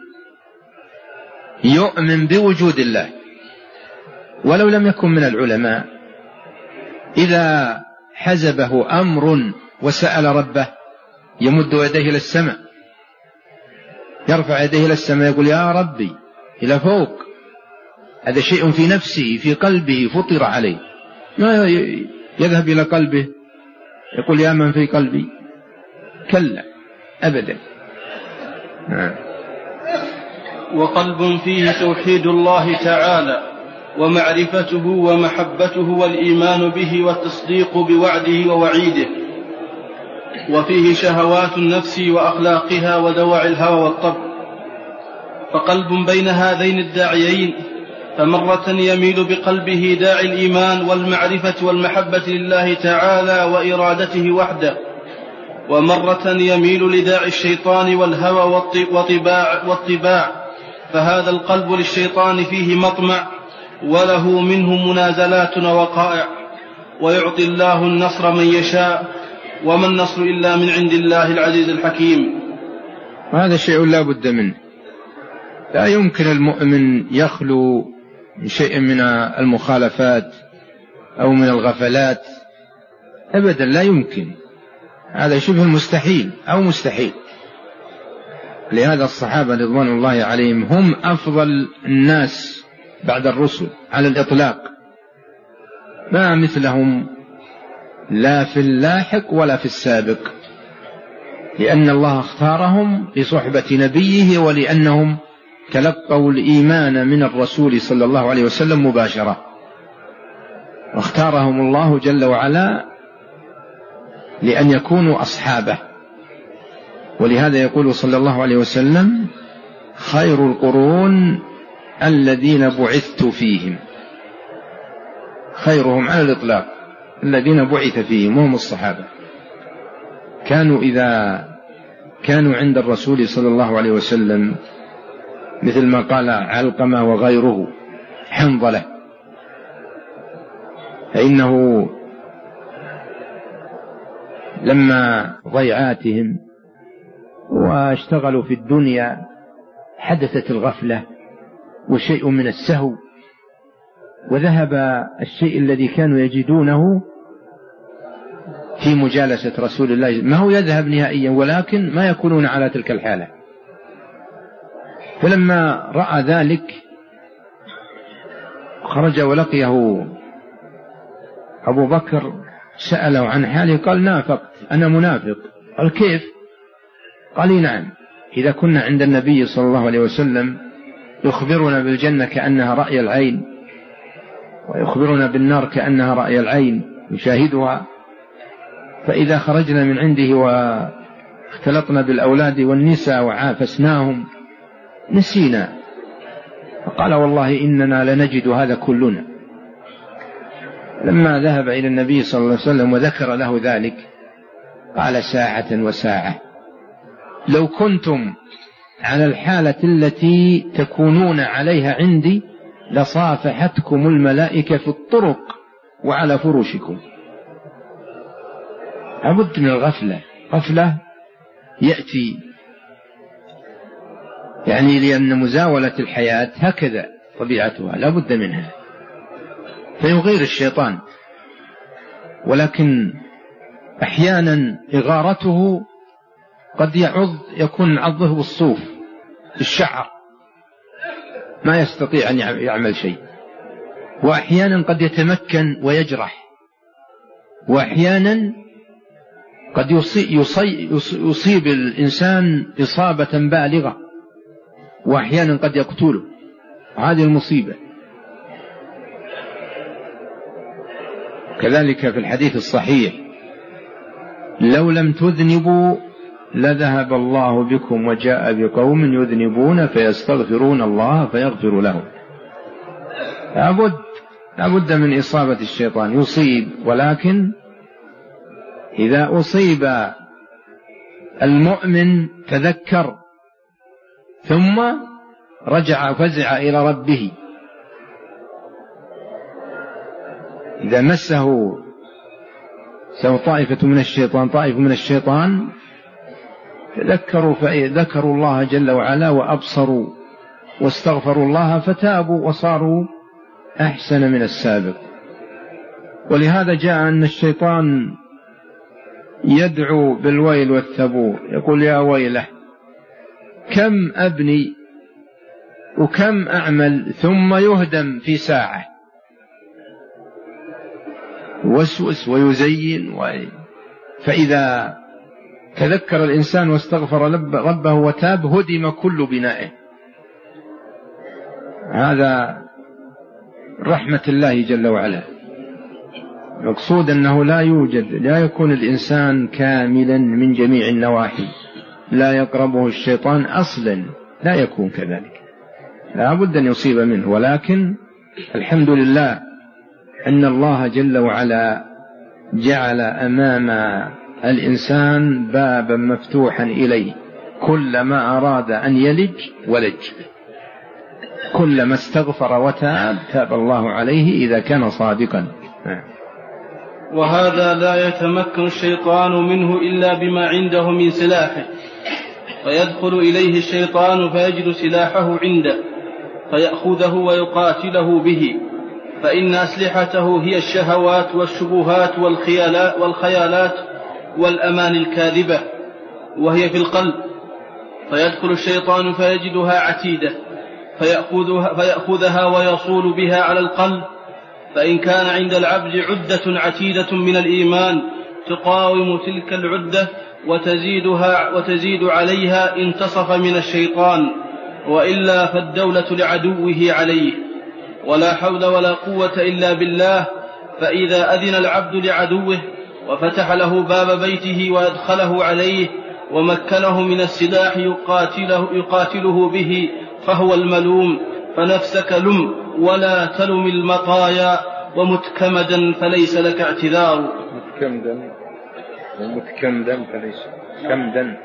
Speaker 2: يؤمن بوجود الله ولو لم يكن من العلماء، إذا حزبه أمر وسأل ربه يمد يديه إلى السماء، يرفع يديه إلى السماء يقول يا ربي إلى فوق، هذا شيء في نفسه في قلبه فطر عليه، ما يذهب إلى قلبه يقول يا من في قلبي، كلا أبدا.
Speaker 1: وقلب فيه توحيد الله تعالى ومعرفته ومحبته والإيمان به والتصديق بوعده ووعيده، وفيه شهوات النفس وأخلاقها ودواعي الهوى والطبع. فقلب بين هذين الداعيين، فمرة يميل بقلبه داعي الإيمان والمعرفة والمحبة لله تعالى وإرادته وحده، ومرة يميل لداعي الشيطان والهوى والطباع, والطباع فهذا القلب للشيطان فيه مطمع، وله منه منازلات ووقائع، ويعطي الله النصر من يشاء، وما النصر إلا من عند الله العزيز الحكيم.
Speaker 2: وهذا شيء لا بد منه، لا يمكن المؤمن يخلو من شيء من المخالفات أو من الغفلات أبدا، لا يمكن، هذا شبه المستحيل أو مستحيل. لهذا الصحابة رضوان الله عليهم هم أفضل الناس بعد الرسل على الإطلاق، ما مثلهم لا في اللاحق ولا في السابق، لأن الله اختارهم لصحبة نبيه، ولأنهم تلقوا الإيمان من الرسول صلى الله عليه وسلم مباشرة، واختارهم الله جل وعلا لأن يكونوا أصحابه. ولهذا يقول صلى الله عليه وسلم خير القرون الذين بعثت فيهم، خيرهم على الإطلاق الذين بعث فيهم وهم الصحابة. كانوا إذا كانوا عند الرسول صلى الله عليه وسلم مثل ما قال علقمة وغيره حنظلة، فإنه لما ضيعاتهم واشتغلوا في الدنيا حدثت الغفلة وشيء من السهو، وذهب الشيء الذي كانوا يجدونه في مجالسة رسول الله، ما هو يذهب نهائيا ولكن ما يكونون على تلك الحالة. فلما رأى ذلك خرج ولقيه أبو بكر، سأله عن حاله قال نافقت، أنا منافق. قال كيف؟ قال نعم، إذا كنا عند النبي صلى الله عليه وسلم يخبرنا بالجنة كأنها رأي العين، ويخبرنا بالنار كأنها رأي العين يشاهدها، فإذا خرجنا من عنده واختلطنا بالأولاد والنساء وعافسناهم نسينا. فقال والله إننا لنجد هذا كلنا. لما ذهب إلى النبي صلى الله عليه وسلم وذكر له ذلك قال ساعة وساعة، لو كنتم على الحالة التي تكونون عليها عندي لصافحتكم الملائكة في الطرق وعلى فرشكم. لابد من الغفلة، غفلة يأتي يعني لأن مزاولة الحياة هكذا طبيعتها لابد منها، فيغير الشيطان. ولكن أحيانا إغارته قد يعض، يكون عضه بالصوف الشعر ما يستطيع أن يعمل شيء، وأحيانا قد يتمكن ويجرح، وأحيانا قد يصيب, يصيب الإنسان إصابة بالغة، وأحيانا قد يقتله. هذه المصيبة. كذلك في الحديث الصحيح لو لم تذنبوا لذهب الله بكم وجاء بقوم يذنبون فيستغفرون الله فيغفر لهم. لابد لابد من إصابة الشيطان، يصيب، ولكن إذا أصيب المؤمن تذكر ثم رجع فزع إلى ربه. إذا مسه سوى طائفة من الشيطان طائفة من الشيطان تذكروا فذكروا الله جل وعلا وأبصروا واستغفروا الله فتابوا وصاروا أحسن من السابق. ولهذا جاء أن الشيطان يدعو بالويل والثبور، يقول يا ويله كم أبني وكم أعمل ثم يهدم في ساعة، وسوس ويزين و... فإذا تذكر الإنسان واستغفر ربه وتاب هدم كل بنائه. هذا رحمة الله جل وعلا. مقصود أنه لا يوجد، لا يكون الإنسان كاملا من جميع النواحي، لا يقربه الشيطان أصلا، لا يكون كذلك، لا بد أن يصيب منه. ولكن الحمد لله أن الله جل وعلا جعل أمام الإنسان بابا مفتوحا إليه، كلما أراد أن يلج ولج، كلما استغفر وتاب تاب الله عليه إذا كان صادقا.
Speaker 1: وهذا لا يتمكن الشيطان منه إلا بما عنده من سلاحه، فيدخل إليه الشيطان فيجد سلاحه عنده فيأخذه ويقاتله به، فإن أسلحته هي الشهوات والشبهات والخيالات والأمان الكاذبة، وهي في القلب. فيدخل الشيطان فيجدها عتيدة فيأخذها, فيأخذها ويصول بها على القلب، فإن كان عند العبد عدة عتيدة من الإيمان تقاوم تلك العدة وتزيدها وتزيد عليها انتصف من الشيطان، وإلا فالدولة لعدوه عليه، ولا حول ولا قوة إلا بالله. فإذا أذن العبد لعدوه وفتح له باب بيته وأدخله عليه ومكنه من السلاح يقاتله, يقاتله به فهو الملوم. فنفسك لم ولا تلم المطايا، ومتكمدا فليس لك اعتذار.
Speaker 2: متكمدا ومتكمدا فليس كمدا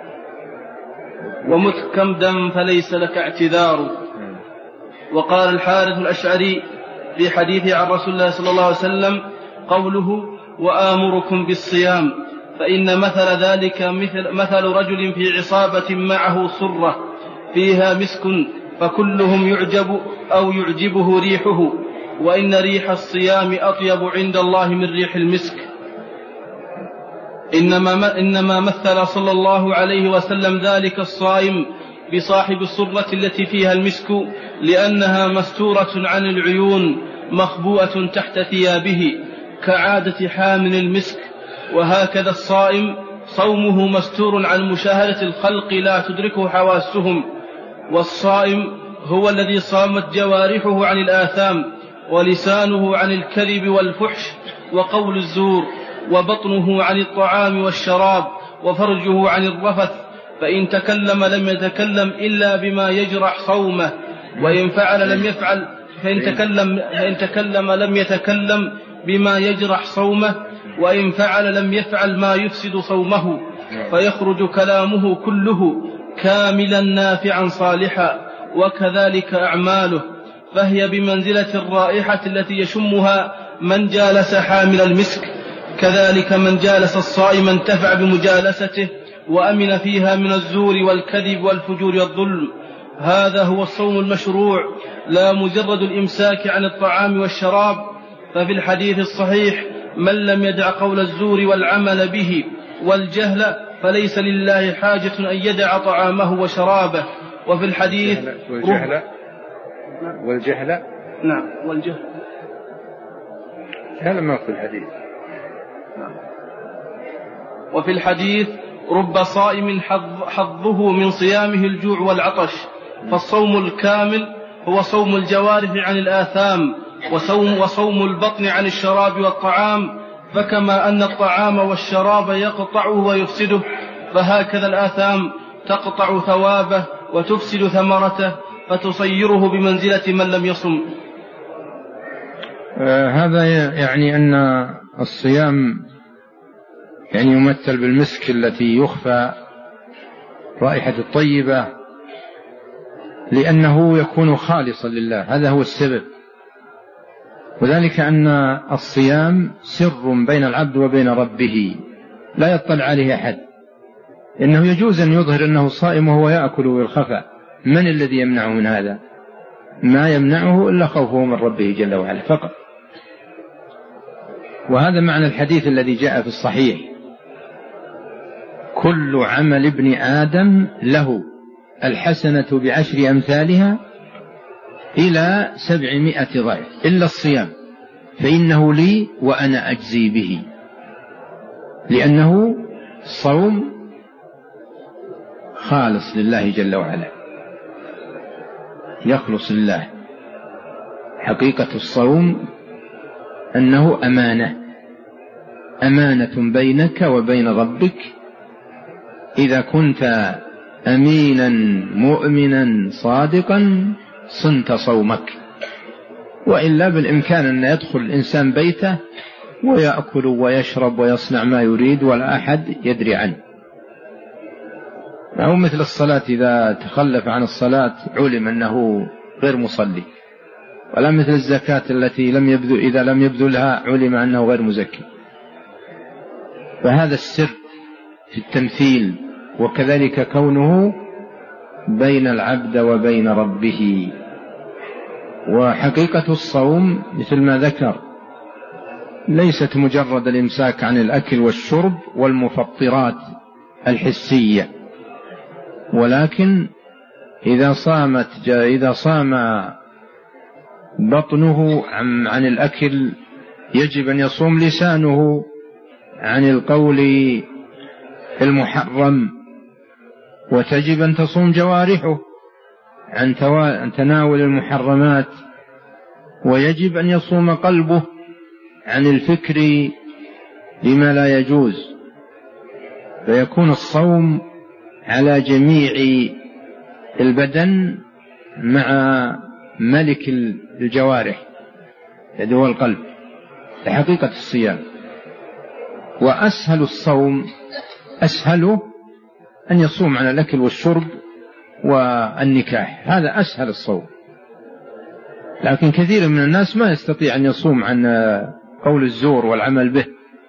Speaker 1: ومتكمدا فليس لك اعتذار. وقال الحارث الأشعري في حديث عن رسول الله صلى الله عليه وسلم قوله وآمركم بالصيام، فإن مثل ذلك مثل, مثل رجل في عصابة معه صرة فيها مسك فكلهم يعجب أو يعجبه ريحه، وإن ريح الصيام أطيب عند الله من ريح المسك. إنما, إنما مثل صلى الله عليه وسلم ذلك الصائم بصاحب الصرة التي فيها المسك لأنها مستورة عن العيون مخبوءة تحت ثيابه كعادة حامل المسك. وهكذا الصائم صومه مستور عن مشاهدة الخلق لا تدركه حواسهم. والصائم هو الذي صامت جوارحه عن الآثام ولسانه عن الكذب والفحش وقول الزور وبطنه عن الطعام والشراب وفرجه عن الرفث، فإن تكلم لم يتكلم إلا بما يجرح صومه، وإن فعل لم يفعل فإن تكلم, فإن تكلم لم يتكلم بما يجرح صومه، وإن فعل لم يفعل ما يفسد صومه، فيخرج كلامه كله كاملا نافعا صالحا. وكذلك أعماله، فهي بمنزلة الرائحة التي يشمها من جالس حامل المسك، كذلك من جالس الصائم انتفع بمجالسته وأمن فيها من الزور والكذب والفجور والظلم. هذا هو الصوم المشروع، لا مجرد الإمساك عن الطعام والشراب. ففي الحديث الصحيح: من لم يدع قول الزور والعمل به والجهل فليس لله حاجة أن يدع طعامه وشرابه. وفي الحديث
Speaker 2: والجهل والجهل
Speaker 1: نعم والجهل
Speaker 2: هذا ما في الحديث.
Speaker 1: نعم. وفي الحديث: رب صائم حظه من صيامه الجوع والعطش. فالصوم الكامل هو صوم الجوارح عن الآثام، وصوم, وصوم البطن عن الشراب والطعام. فكما أن الطعام والشراب يقطعه ويفسده، فهكذا الآثام تقطع ثوابه وتفسد ثمرته، فتصيره بمنزلة من لم يصم.
Speaker 2: آه هذا يعني أن الصيام يعني يمثل بالمسك التي يخفى رائحة الطيبة، لأنه يكون خالصا لله، هذا هو السبب. وذلك أن الصيام سر بين العبد وبين ربه لا يطلع عليه أحد، إنه يجوز أن يظهر أنه صائم وهو يأكل بالخفاء. من الذي يمنعه من هذا؟ ما يمنعه إلا خوفه من ربه جل وعلا فقط. وهذا معنى الحديث الذي جاء في الصحيح: كل عمل ابن آدم له الحسنة بعشر أمثالها إلى سبعمائة ضعف إلا الصيام فإنه لي وأنا أجزي به. لأنه صوم خالص لله جل وعلا، يخلص لله. حقيقة الصوم أنه أمانة، أمانة بينك وبين ربك. إذا كنت أمينا مؤمنا صادقا صنت صومك، وإلا بالإمكان أن يدخل الإنسان بيته ويأكل ويشرب ويصنع ما يريد ولا أحد يدري عنه. أو مثل الصلاة، إذا تخلف عن الصلاة علم أنه غير مصلي، ولا مثل الزكاة التي لم يبذل إذا لم يبذلها علم أنه غير مزكي. فهذا السر في التمثيل، وكذلك كونه بين العبد وبين ربه. وحقيقة الصوم مثل ما ذكر ليست مجرد الإمساك عن الأكل والشرب والمفطرات الحسية، ولكن إذا صامت إذا صام بطنه عن الأكل يجب أن يصوم لسانه عن القول المحرم، وتجب أن تصوم جوارحه عن تناول المحرمات، ويجب أن يصوم قلبه عن الفكر لما لا يجوز. فيكون الصوم على جميع البدن مع ملك الجوارح الذي هو القلب، لحقيقة الصيام. وأسهل الصوم أسهله أن يصوم عن الأكل والشرب والنكاح، هذا أسهل الصوم. لكن كثير من الناس ما يستطيع أن يصوم عن قول الزور والعمل به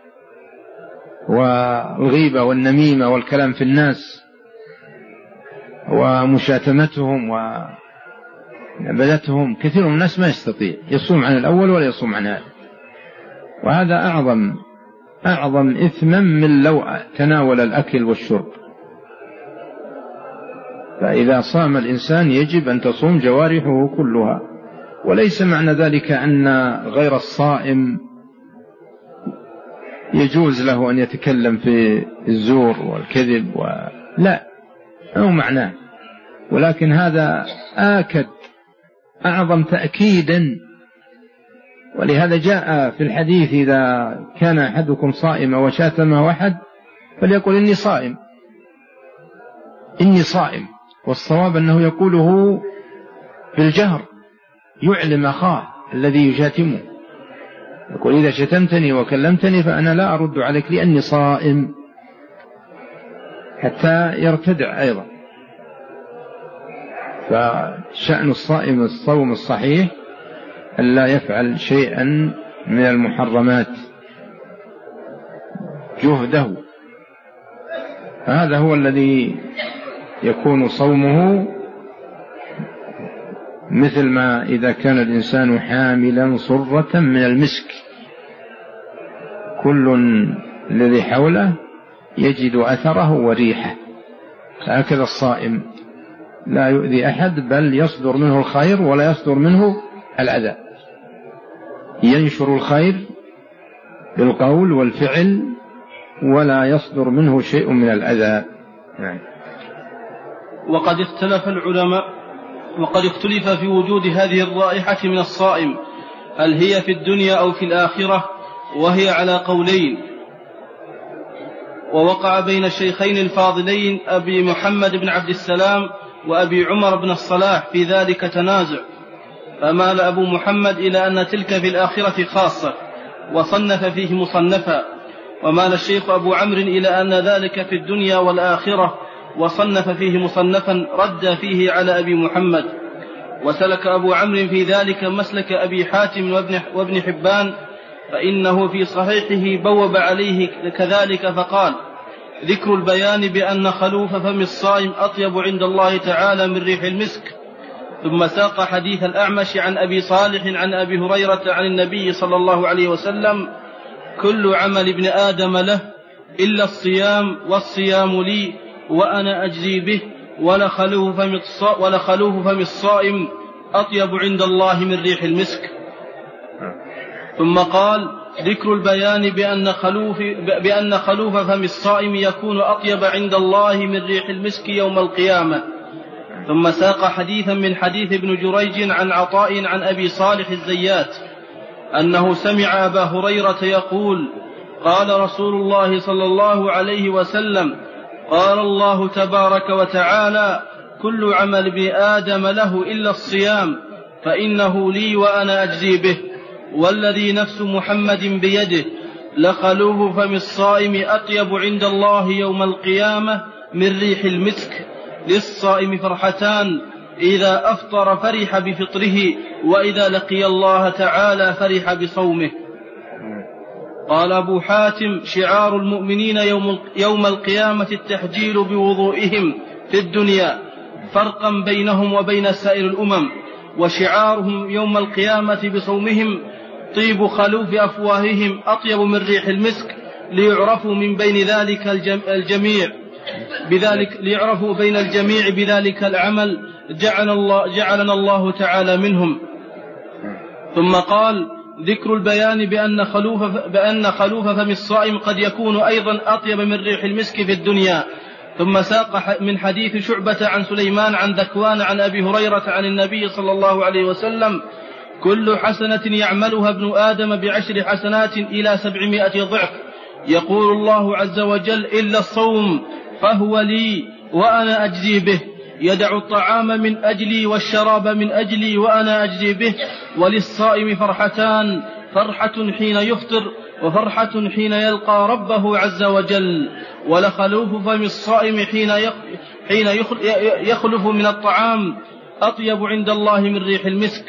Speaker 2: والغيبة والنميمة والكلام في الناس ومشاتمتهم ونبذتهم. كثير من الناس ما يستطيع يصوم عن الأول ولا يصوم عن هذا، وهذا أعظم أعظم إثما من لو تناول الأكل والشرب. فإذا صام الإنسان يجب أن تصوم جوارحه كلها، وليس معنى ذلك أن غير الصائم يجوز له أن يتكلم في الزور والكذب و... لا، هو معناه، ولكن هذا آكد أعظم تأكيدا. ولهذا جاء في الحديث: إذا كان أحدكم صائما وشاتمه أحد فليقل إني صائم، إني صائم. والصواب أنه يقوله بالجهر، يعلم أخاه الذي يشاتمه، يقول: إذا شتمتني وكلمتني فأنا لا أرد عليك لأني صائم، حتى يرتدع أيضا. فشأن الصائم الصوم الصحيح ألا يفعل شيئا من المحرمات جهده، هذا هو الذي يكون صومه، مثل ما إذا كان الإنسان حاملا صرة من المسك كل الذي حوله يجد أثره وريحه، هكذا الصائم لا يؤذي أحد، بل يصدر منه الخير ولا يصدر منه الأذى، ينشر الخير بالقول والفعل ولا يصدر منه شيء من الأذى. يعني
Speaker 1: وقد اختلف العلماء وقد اختلف في وجود هذه الرائحة من الصائم، هل هي في الدنيا أو في الآخرة، وهي على قولين. ووقع بين الشيخين الفاضلين أبي محمد بن عبد السلام وأبي عمر بن الصلاح في ذلك تنازع، فمال أبو محمد إلى أن تلك في الآخرة خاصة وصنف فيه مصنفا، ومال الشيخ أبو عمرو إلى أن ذلك في الدنيا والآخرة وصنف فيه مصنفا رد فيه على أبي محمد. وسلك أبو عمرو في ذلك مسلك أبي حاتم وابن حبان، فإنه في صحيحه بوب عليه كذلك فقال: ذكر البيان بأن خلوف فم الصائم أطيب عند الله تعالى من ريح المسك. ثم ساق حديث الأعمش عن أبي صالح عن أبي هريرة عن النبي صلى الله عليه وسلم: كل عمل ابن آدم له إلا الصيام، والصيام لي وأنا أجزي به، ولخلوف فم الصائم أطيب عند الله من ريح المسك. ثم قال: ذكر البيان بأن خلوف, بأن خلوف فم الصائم يكون أطيب عند الله من ريح المسك يوم القيامة. ثم ساق حديثا من حديث ابن جريج عن عطاء عن أبي صالح الزيات أنه سمع أبا هريرة يقول: قال رسول الله صلى الله عليه وسلم: قال الله تبارك وتعالى: كل عمل ابن آدم له إلا الصيام فإنه لي وأنا أجزي به، والذي نفس محمد بيده لخلوف فم الصائم أطيب عند الله يوم القيامة من ريح المسك. للصائم فرحتان: إذا أفطر فرح بفطره، وإذا لقي الله تعالى فرح بصومه. قال أبو حاتم: شعار المؤمنين يوم, يوم القيامة التحجيل بوضوئهم في الدنيا فرقا بينهم وبين سائر الأمم، وشعارهم يوم القيامة بصومهم طيب خلوف أفواههم أطيب من ريح المسك، ليعرفوا من بين ذلك الجميع بذلك ليعرفوا بين الجميع بذلك العمل، جعل الله جعلنا الله تعالى منهم. ثم قال: ذكر البيان بأن خلوف, بأن خلوف فم الصائم قد يكون أيضا أطيب من ريح المسك في الدنيا. ثم ساق من حديث شعبة عن سليمان عن ذكوان عن أبي هريرة عن النبي صلى الله عليه وسلم: كل حسنة يعملها ابن آدم بعشر حسنات إلى سبعمائة ضعف، يقول الله عز وجل: إلا الصوم فهو لي وأنا أجزي به، يدع الطعام من أجلي والشراب من أجلي وأنا أجزي به. وللصائم فرحتان: فرحة حين يفطر، وفرحة حين يلقى ربه عز وجل. ولخلوف فم الصائم حين يخلف من الطعام أطيب عند الله من ريح المسك.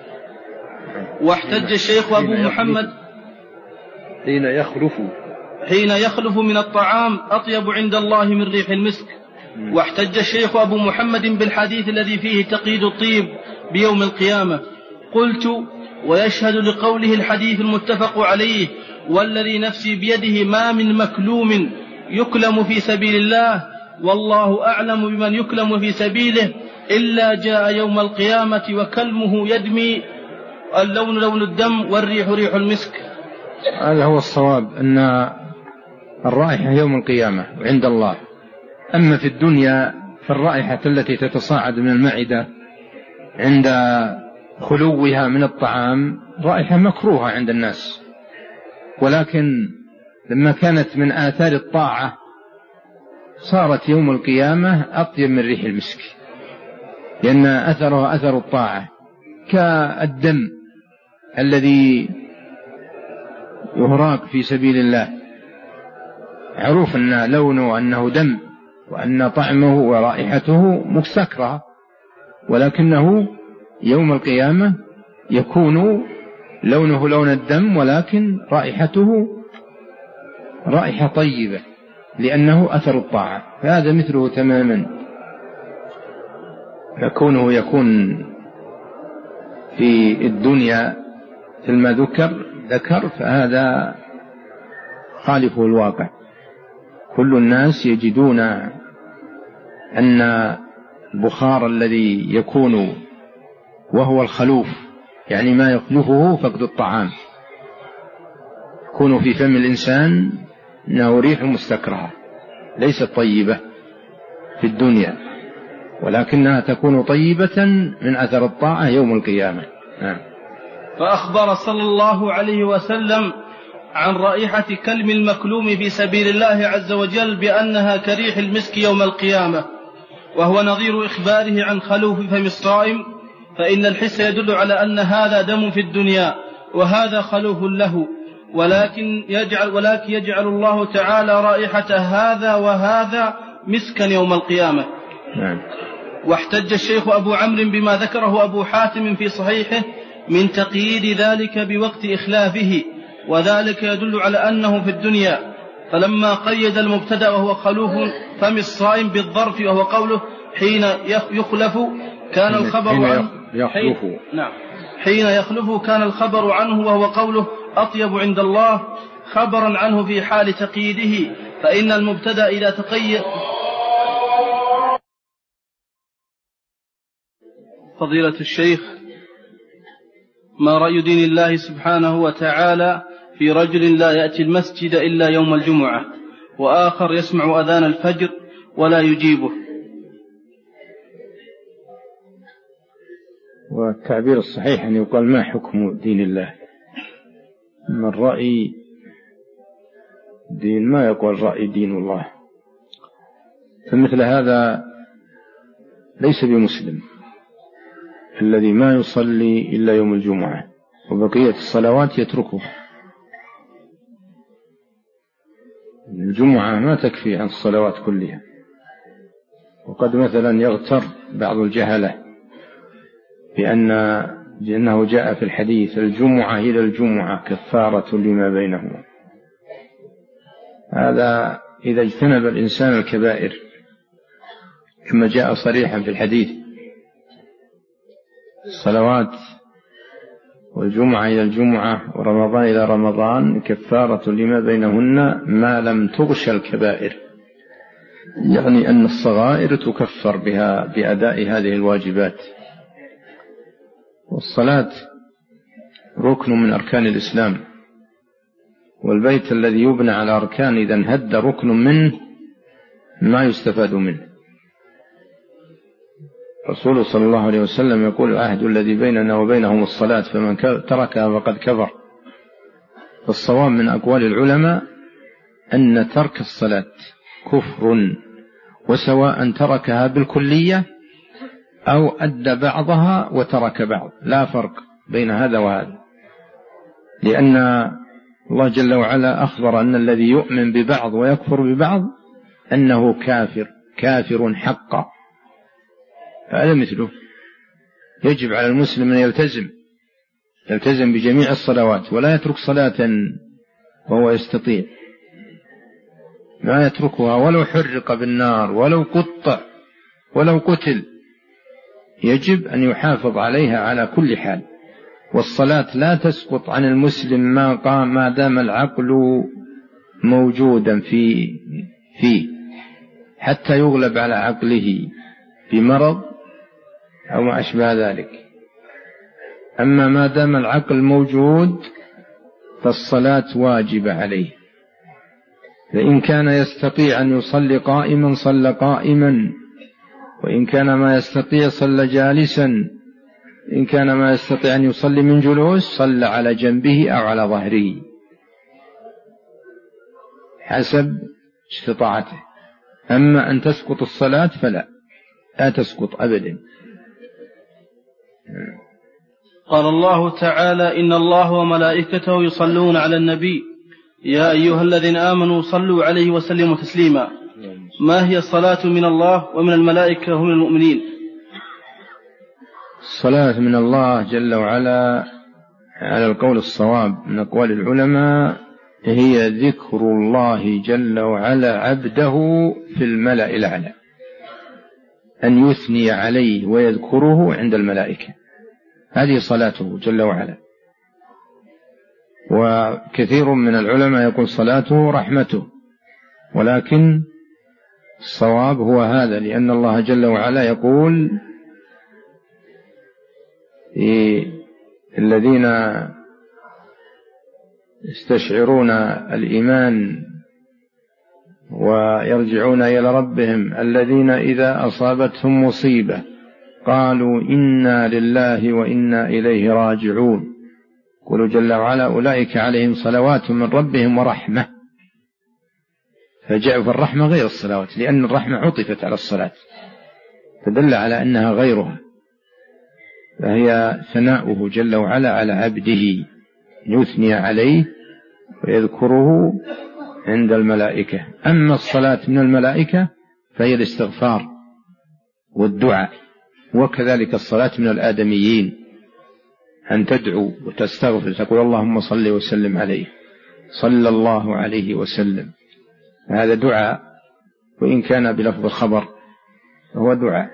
Speaker 1: واحتج الشيخ أبو محمد
Speaker 2: حين يخلف
Speaker 1: حين يخلف من الطعام أطيب عند الله من ريح المسك. واحتج الشيخ أبو محمد بالحديث الذي فيه تقييد الطيب بيوم القيامة. قلت: ويشهد لقوله الحديث المتفق عليه: والذي نفسي بيده ما من مكلوم يكلم في سبيل الله والله أعلم بمن يكلم في سبيله إلا جاء يوم القيامة وكلمه يدمي، اللون لون الدم والريح ريح المسك.
Speaker 2: هذا هو الصواب، أن الرائحة يوم القيامة عند الله. أما في الدنيا فالرائحة التي تتصاعد من المعدة عند خلوها من الطعام رائحة مكروهة عند الناس، ولكن لما كانت من آثار الطاعة صارت يوم القيامة أطيب من ريح المسك، لأن أثرها أثر الطاعة، كالدم الذي يهراق في سبيل الله، معروف أن لونه أنه دم وأن طعمه ورائحته مستكرهة، ولكنه يوم القيامة يكون لونه لون الدم ولكن رائحته رائحة طيبة لأنه أثر الطاعة. فهذا مثله تماما، فكونه يكون في الدنيا مثل ما ذكر ذكر فهذا خالفه الواقع. كل الناس يجدون أن البخار الذي يكون وهو الخلوف، يعني ما يخلفه فقد الطعام، يكون في فم الإنسان أنه ريح مستكرهة ليست طيبة في الدنيا، ولكنها تكون طيبة من أثر الطاعة يوم القيامة. نعم.
Speaker 1: فأخبر صلى الله عليه وسلم عن رائحة كلم المكلوم في سبيل الله عز وجل بأنها كريح المسك يوم القيامة، وهو نظير إخباره عن خلوف فم الصائم، فإن الحس يدل على أن هذا دم في الدنيا وهذا خلوف له، ولكن يجعل, ولكن يجعل الله تعالى رائحة هذا وهذا مسكا يوم القيامة.
Speaker 2: نعم.
Speaker 1: واحتج الشيخ أبو عمرو بما ذكره أبو حاتم في صحيحه من تقييد ذلك بوقت إخلافه، وذلك يدل على أنه في الدنيا، فلما قيد المبتدأ وهو خلوف فم الصائم بالظرف وهو قوله حين يخلف كان الخبر عنه
Speaker 2: يخلف
Speaker 1: حين, نعم حين يخلف كان الخبر عنه وهو قوله أطيب عند الله خبرا عنه في حال تقييده، فإن المبتدأ إذا تقيد. فضيلة الشيخ، ما رأي دين الله سبحانه وتعالى في رجل لا يأتي المسجد إلا يوم الجمعة وآخر يسمع أذان الفجر ولا يجيبه؟
Speaker 2: والتعبير الصحيح أن يقال ما حكم دين الله، من رأي دين ما يقول رأي دين الله، فمثل هذا ليس بمسلم الذي ما يصلي إلا يوم الجمعة وبقية الصلوات يتركها. الجمعة ما تكفي عن الصلوات كلها، وقد مثلا يغتر بعض الجهلة بأن لأنه جاء في الحديث الجمعة إلى الجمعة كفارة لما بينهما. هذا إذا اجتنب الإنسان الكبائر كما جاء صريحا في الحديث، الصلوات والجمعة إلى الجمعة ورمضان إلى رمضان كفارة لما بينهن ما لم تغش الكبائر، يعني أن الصغائر تكفر بها بأداء هذه الواجبات. والصلاة ركن من أركان الإسلام، والبيت الذي يبنى على أركان إذا انهد ركن منه ما يستفاد منه. رسول صلى الله عليه وسلم يقول العهد الذي بيننا وبينهم الصلاة فمن تركها فقد كفر. فالصواب من أقوال العلماء أن ترك الصلاة كفر، وسواء تركها بالكلية أو أدى بعضها وترك بعض، لا فرق بين هذا وهذا، لأن الله جل وعلا أخبر أن الذي يؤمن ببعض ويكفر ببعض أنه كافر كافر حقا. هذا مثله يجب على المسلم أن يلتزم يلتزم بجميع الصلوات ولا يترك صلاة وهو يستطيع، ما يتركها ولو حرق بالنار ولو قطع ولو قتل، يجب أن يحافظ عليها على كل حال. والصلاة لا تسقط عن المسلم ما قام ما دام العقل موجودا في فيه حتى يغلب على عقله بمرض أو ما أشبه ذلك. أما ما دام العقل موجود فالصلاة واجبة عليه، فإن كان يستطيع أن يصلي قائما صلى قائما، وإن كان ما يستطيع صلى جالسا، إن كان ما يستطيع أن يصلي من جلوس صلى على جنبه أو على ظهره حسب استطاعته. أما أن تسقط الصلاة فلا، لا تسقط أبدا.
Speaker 1: قال الله تعالى: إن الله وملائكته يصلون على النبي يا أيها الذين آمنوا صلوا عليه وسلموا تسليما. ما هي الصلاة من الله ومن الملائكة ومن المؤمنين؟
Speaker 2: الصلاة من الله جل وعلا على القول الصواب من أقوال العلماء هي ذكر الله جل وعلا عبده في الملأ الأعلى، أن يثني عليه ويذكره عند الملائكة، هذه صلاته جل وعلا. وكثير من العلماء يقول صلاته رحمته، ولكن الصواب هو هذا، لأن الله جل وعلا يقول الذين يستشعرون الإيمان ويرجعون إلى ربهم الذين إذا أصابتهم مصيبة قالوا إنا لله وإنا إليه راجعون. يقول جل وعلا أولئك عليهم صلوات من ربهم ورحمة، فجاء في الرحمة غير الصلوات، لأن الرحمة عطفت على الصلاة فدل على أنها غيرها، فهي ثناؤه جل وعلا على عبده يثني عليه ويذكره عند الملائكة. أما الصلاة من الملائكة فهي الاستغفار والدعاء، وكذلك الصلاة من الآدميين أن تدعو وتستغفر، تقول اللهم صل وسلم عليه، صلى الله عليه وسلم، هذا دعاء وإن كان بلفظ الخبر هو دعاء.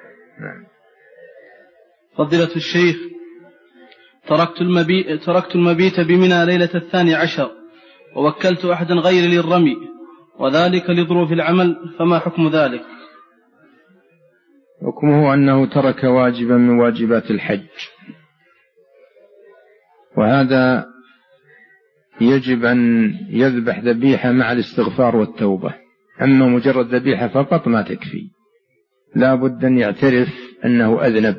Speaker 1: فضيلة الشيخ، تركت المبيت, تركت المبيت بمنى ليلة الثاني عشر ووكلت أحدا غيري للرمي، وذلك لظروف العمل، فما حكم ذلك؟
Speaker 2: حكمه أنه ترك واجبا من واجبات الحج، وهذا يجب أن يذبح ذبيحة مع الاستغفار والتوبة. أما مجرد ذبيحة فقط ما تكفي، لا بد أن يعترف أنه أذنب،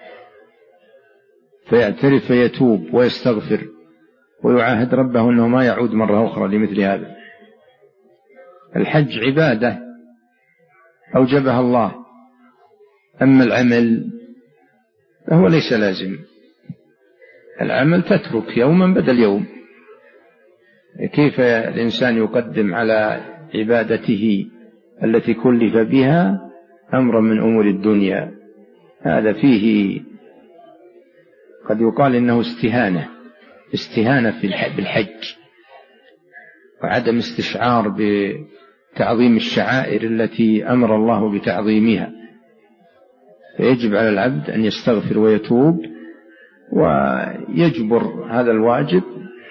Speaker 2: فيعترف فيتوب ويستغفر ويعاهد ربه أنه ما يعود مرة أخرى لمثل هذا. الحج عبادة أوجبها الله، أما العمل فهو ليس لازم. العمل تترك يوما بدل يوم. كيف الإنسان يقدم على عبادته التي كلف بها أمرا من أمور الدنيا؟ هذا فيه قد يقال إنه استهانة استهانة في بالحج، وعدم استشعار بتعظيم الشعائر التي أمر الله بتعظيمها. فيجب على العبد أن يستغفر ويتوب ويجبر هذا الواجب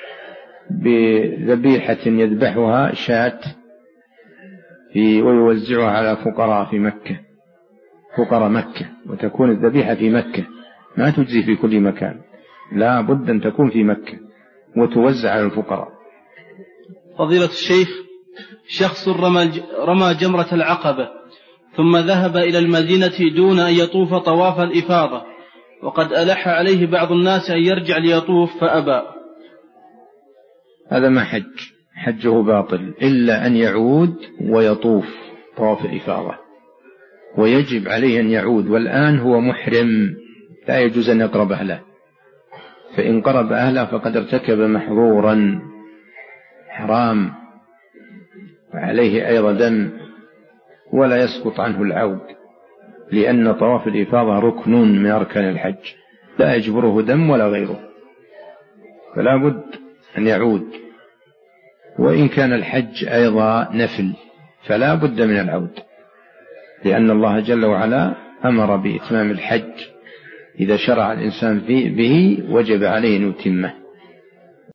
Speaker 2: بذبيحة يذبحها شاة في ويوزعها على فقراء في مكة، فقراء مكة، وتكون الذبيحة في مكة، ما تجزي في كل مكان، لا بد أن تكون في مكة وتوزع على الفقراء.
Speaker 1: فضيلة الشيخ، شخص رمى, رمى جمرة العقبة ثم ذهب إلى المدينة دون أن يطوف طواف الإفاضة، وقد ألح عليه بعض الناس أن يرجع ليطوف فأبى،
Speaker 2: هذا ما حج، حجه باطل إلا أن يعود ويطوف طواف الإفاضة، ويجب عليه أن يعود، والآن هو محرم لا يجوز أن يقرب أهله، فإن قرب أهله فقد ارتكب محظورا حرام، وعليه أيضا دم، ولا يسقط عنه العود، لأن طواف الإفاضة ركن من أركان الحج لا يجبره دم ولا غيره، فلا بد أن يعود. وإن كان الحج أيضا نفل فلا بد من العود، لأن الله جل وعلا أمر بإتمام الحج إذا شرع الإنسان به وجب عليه أن يتمه.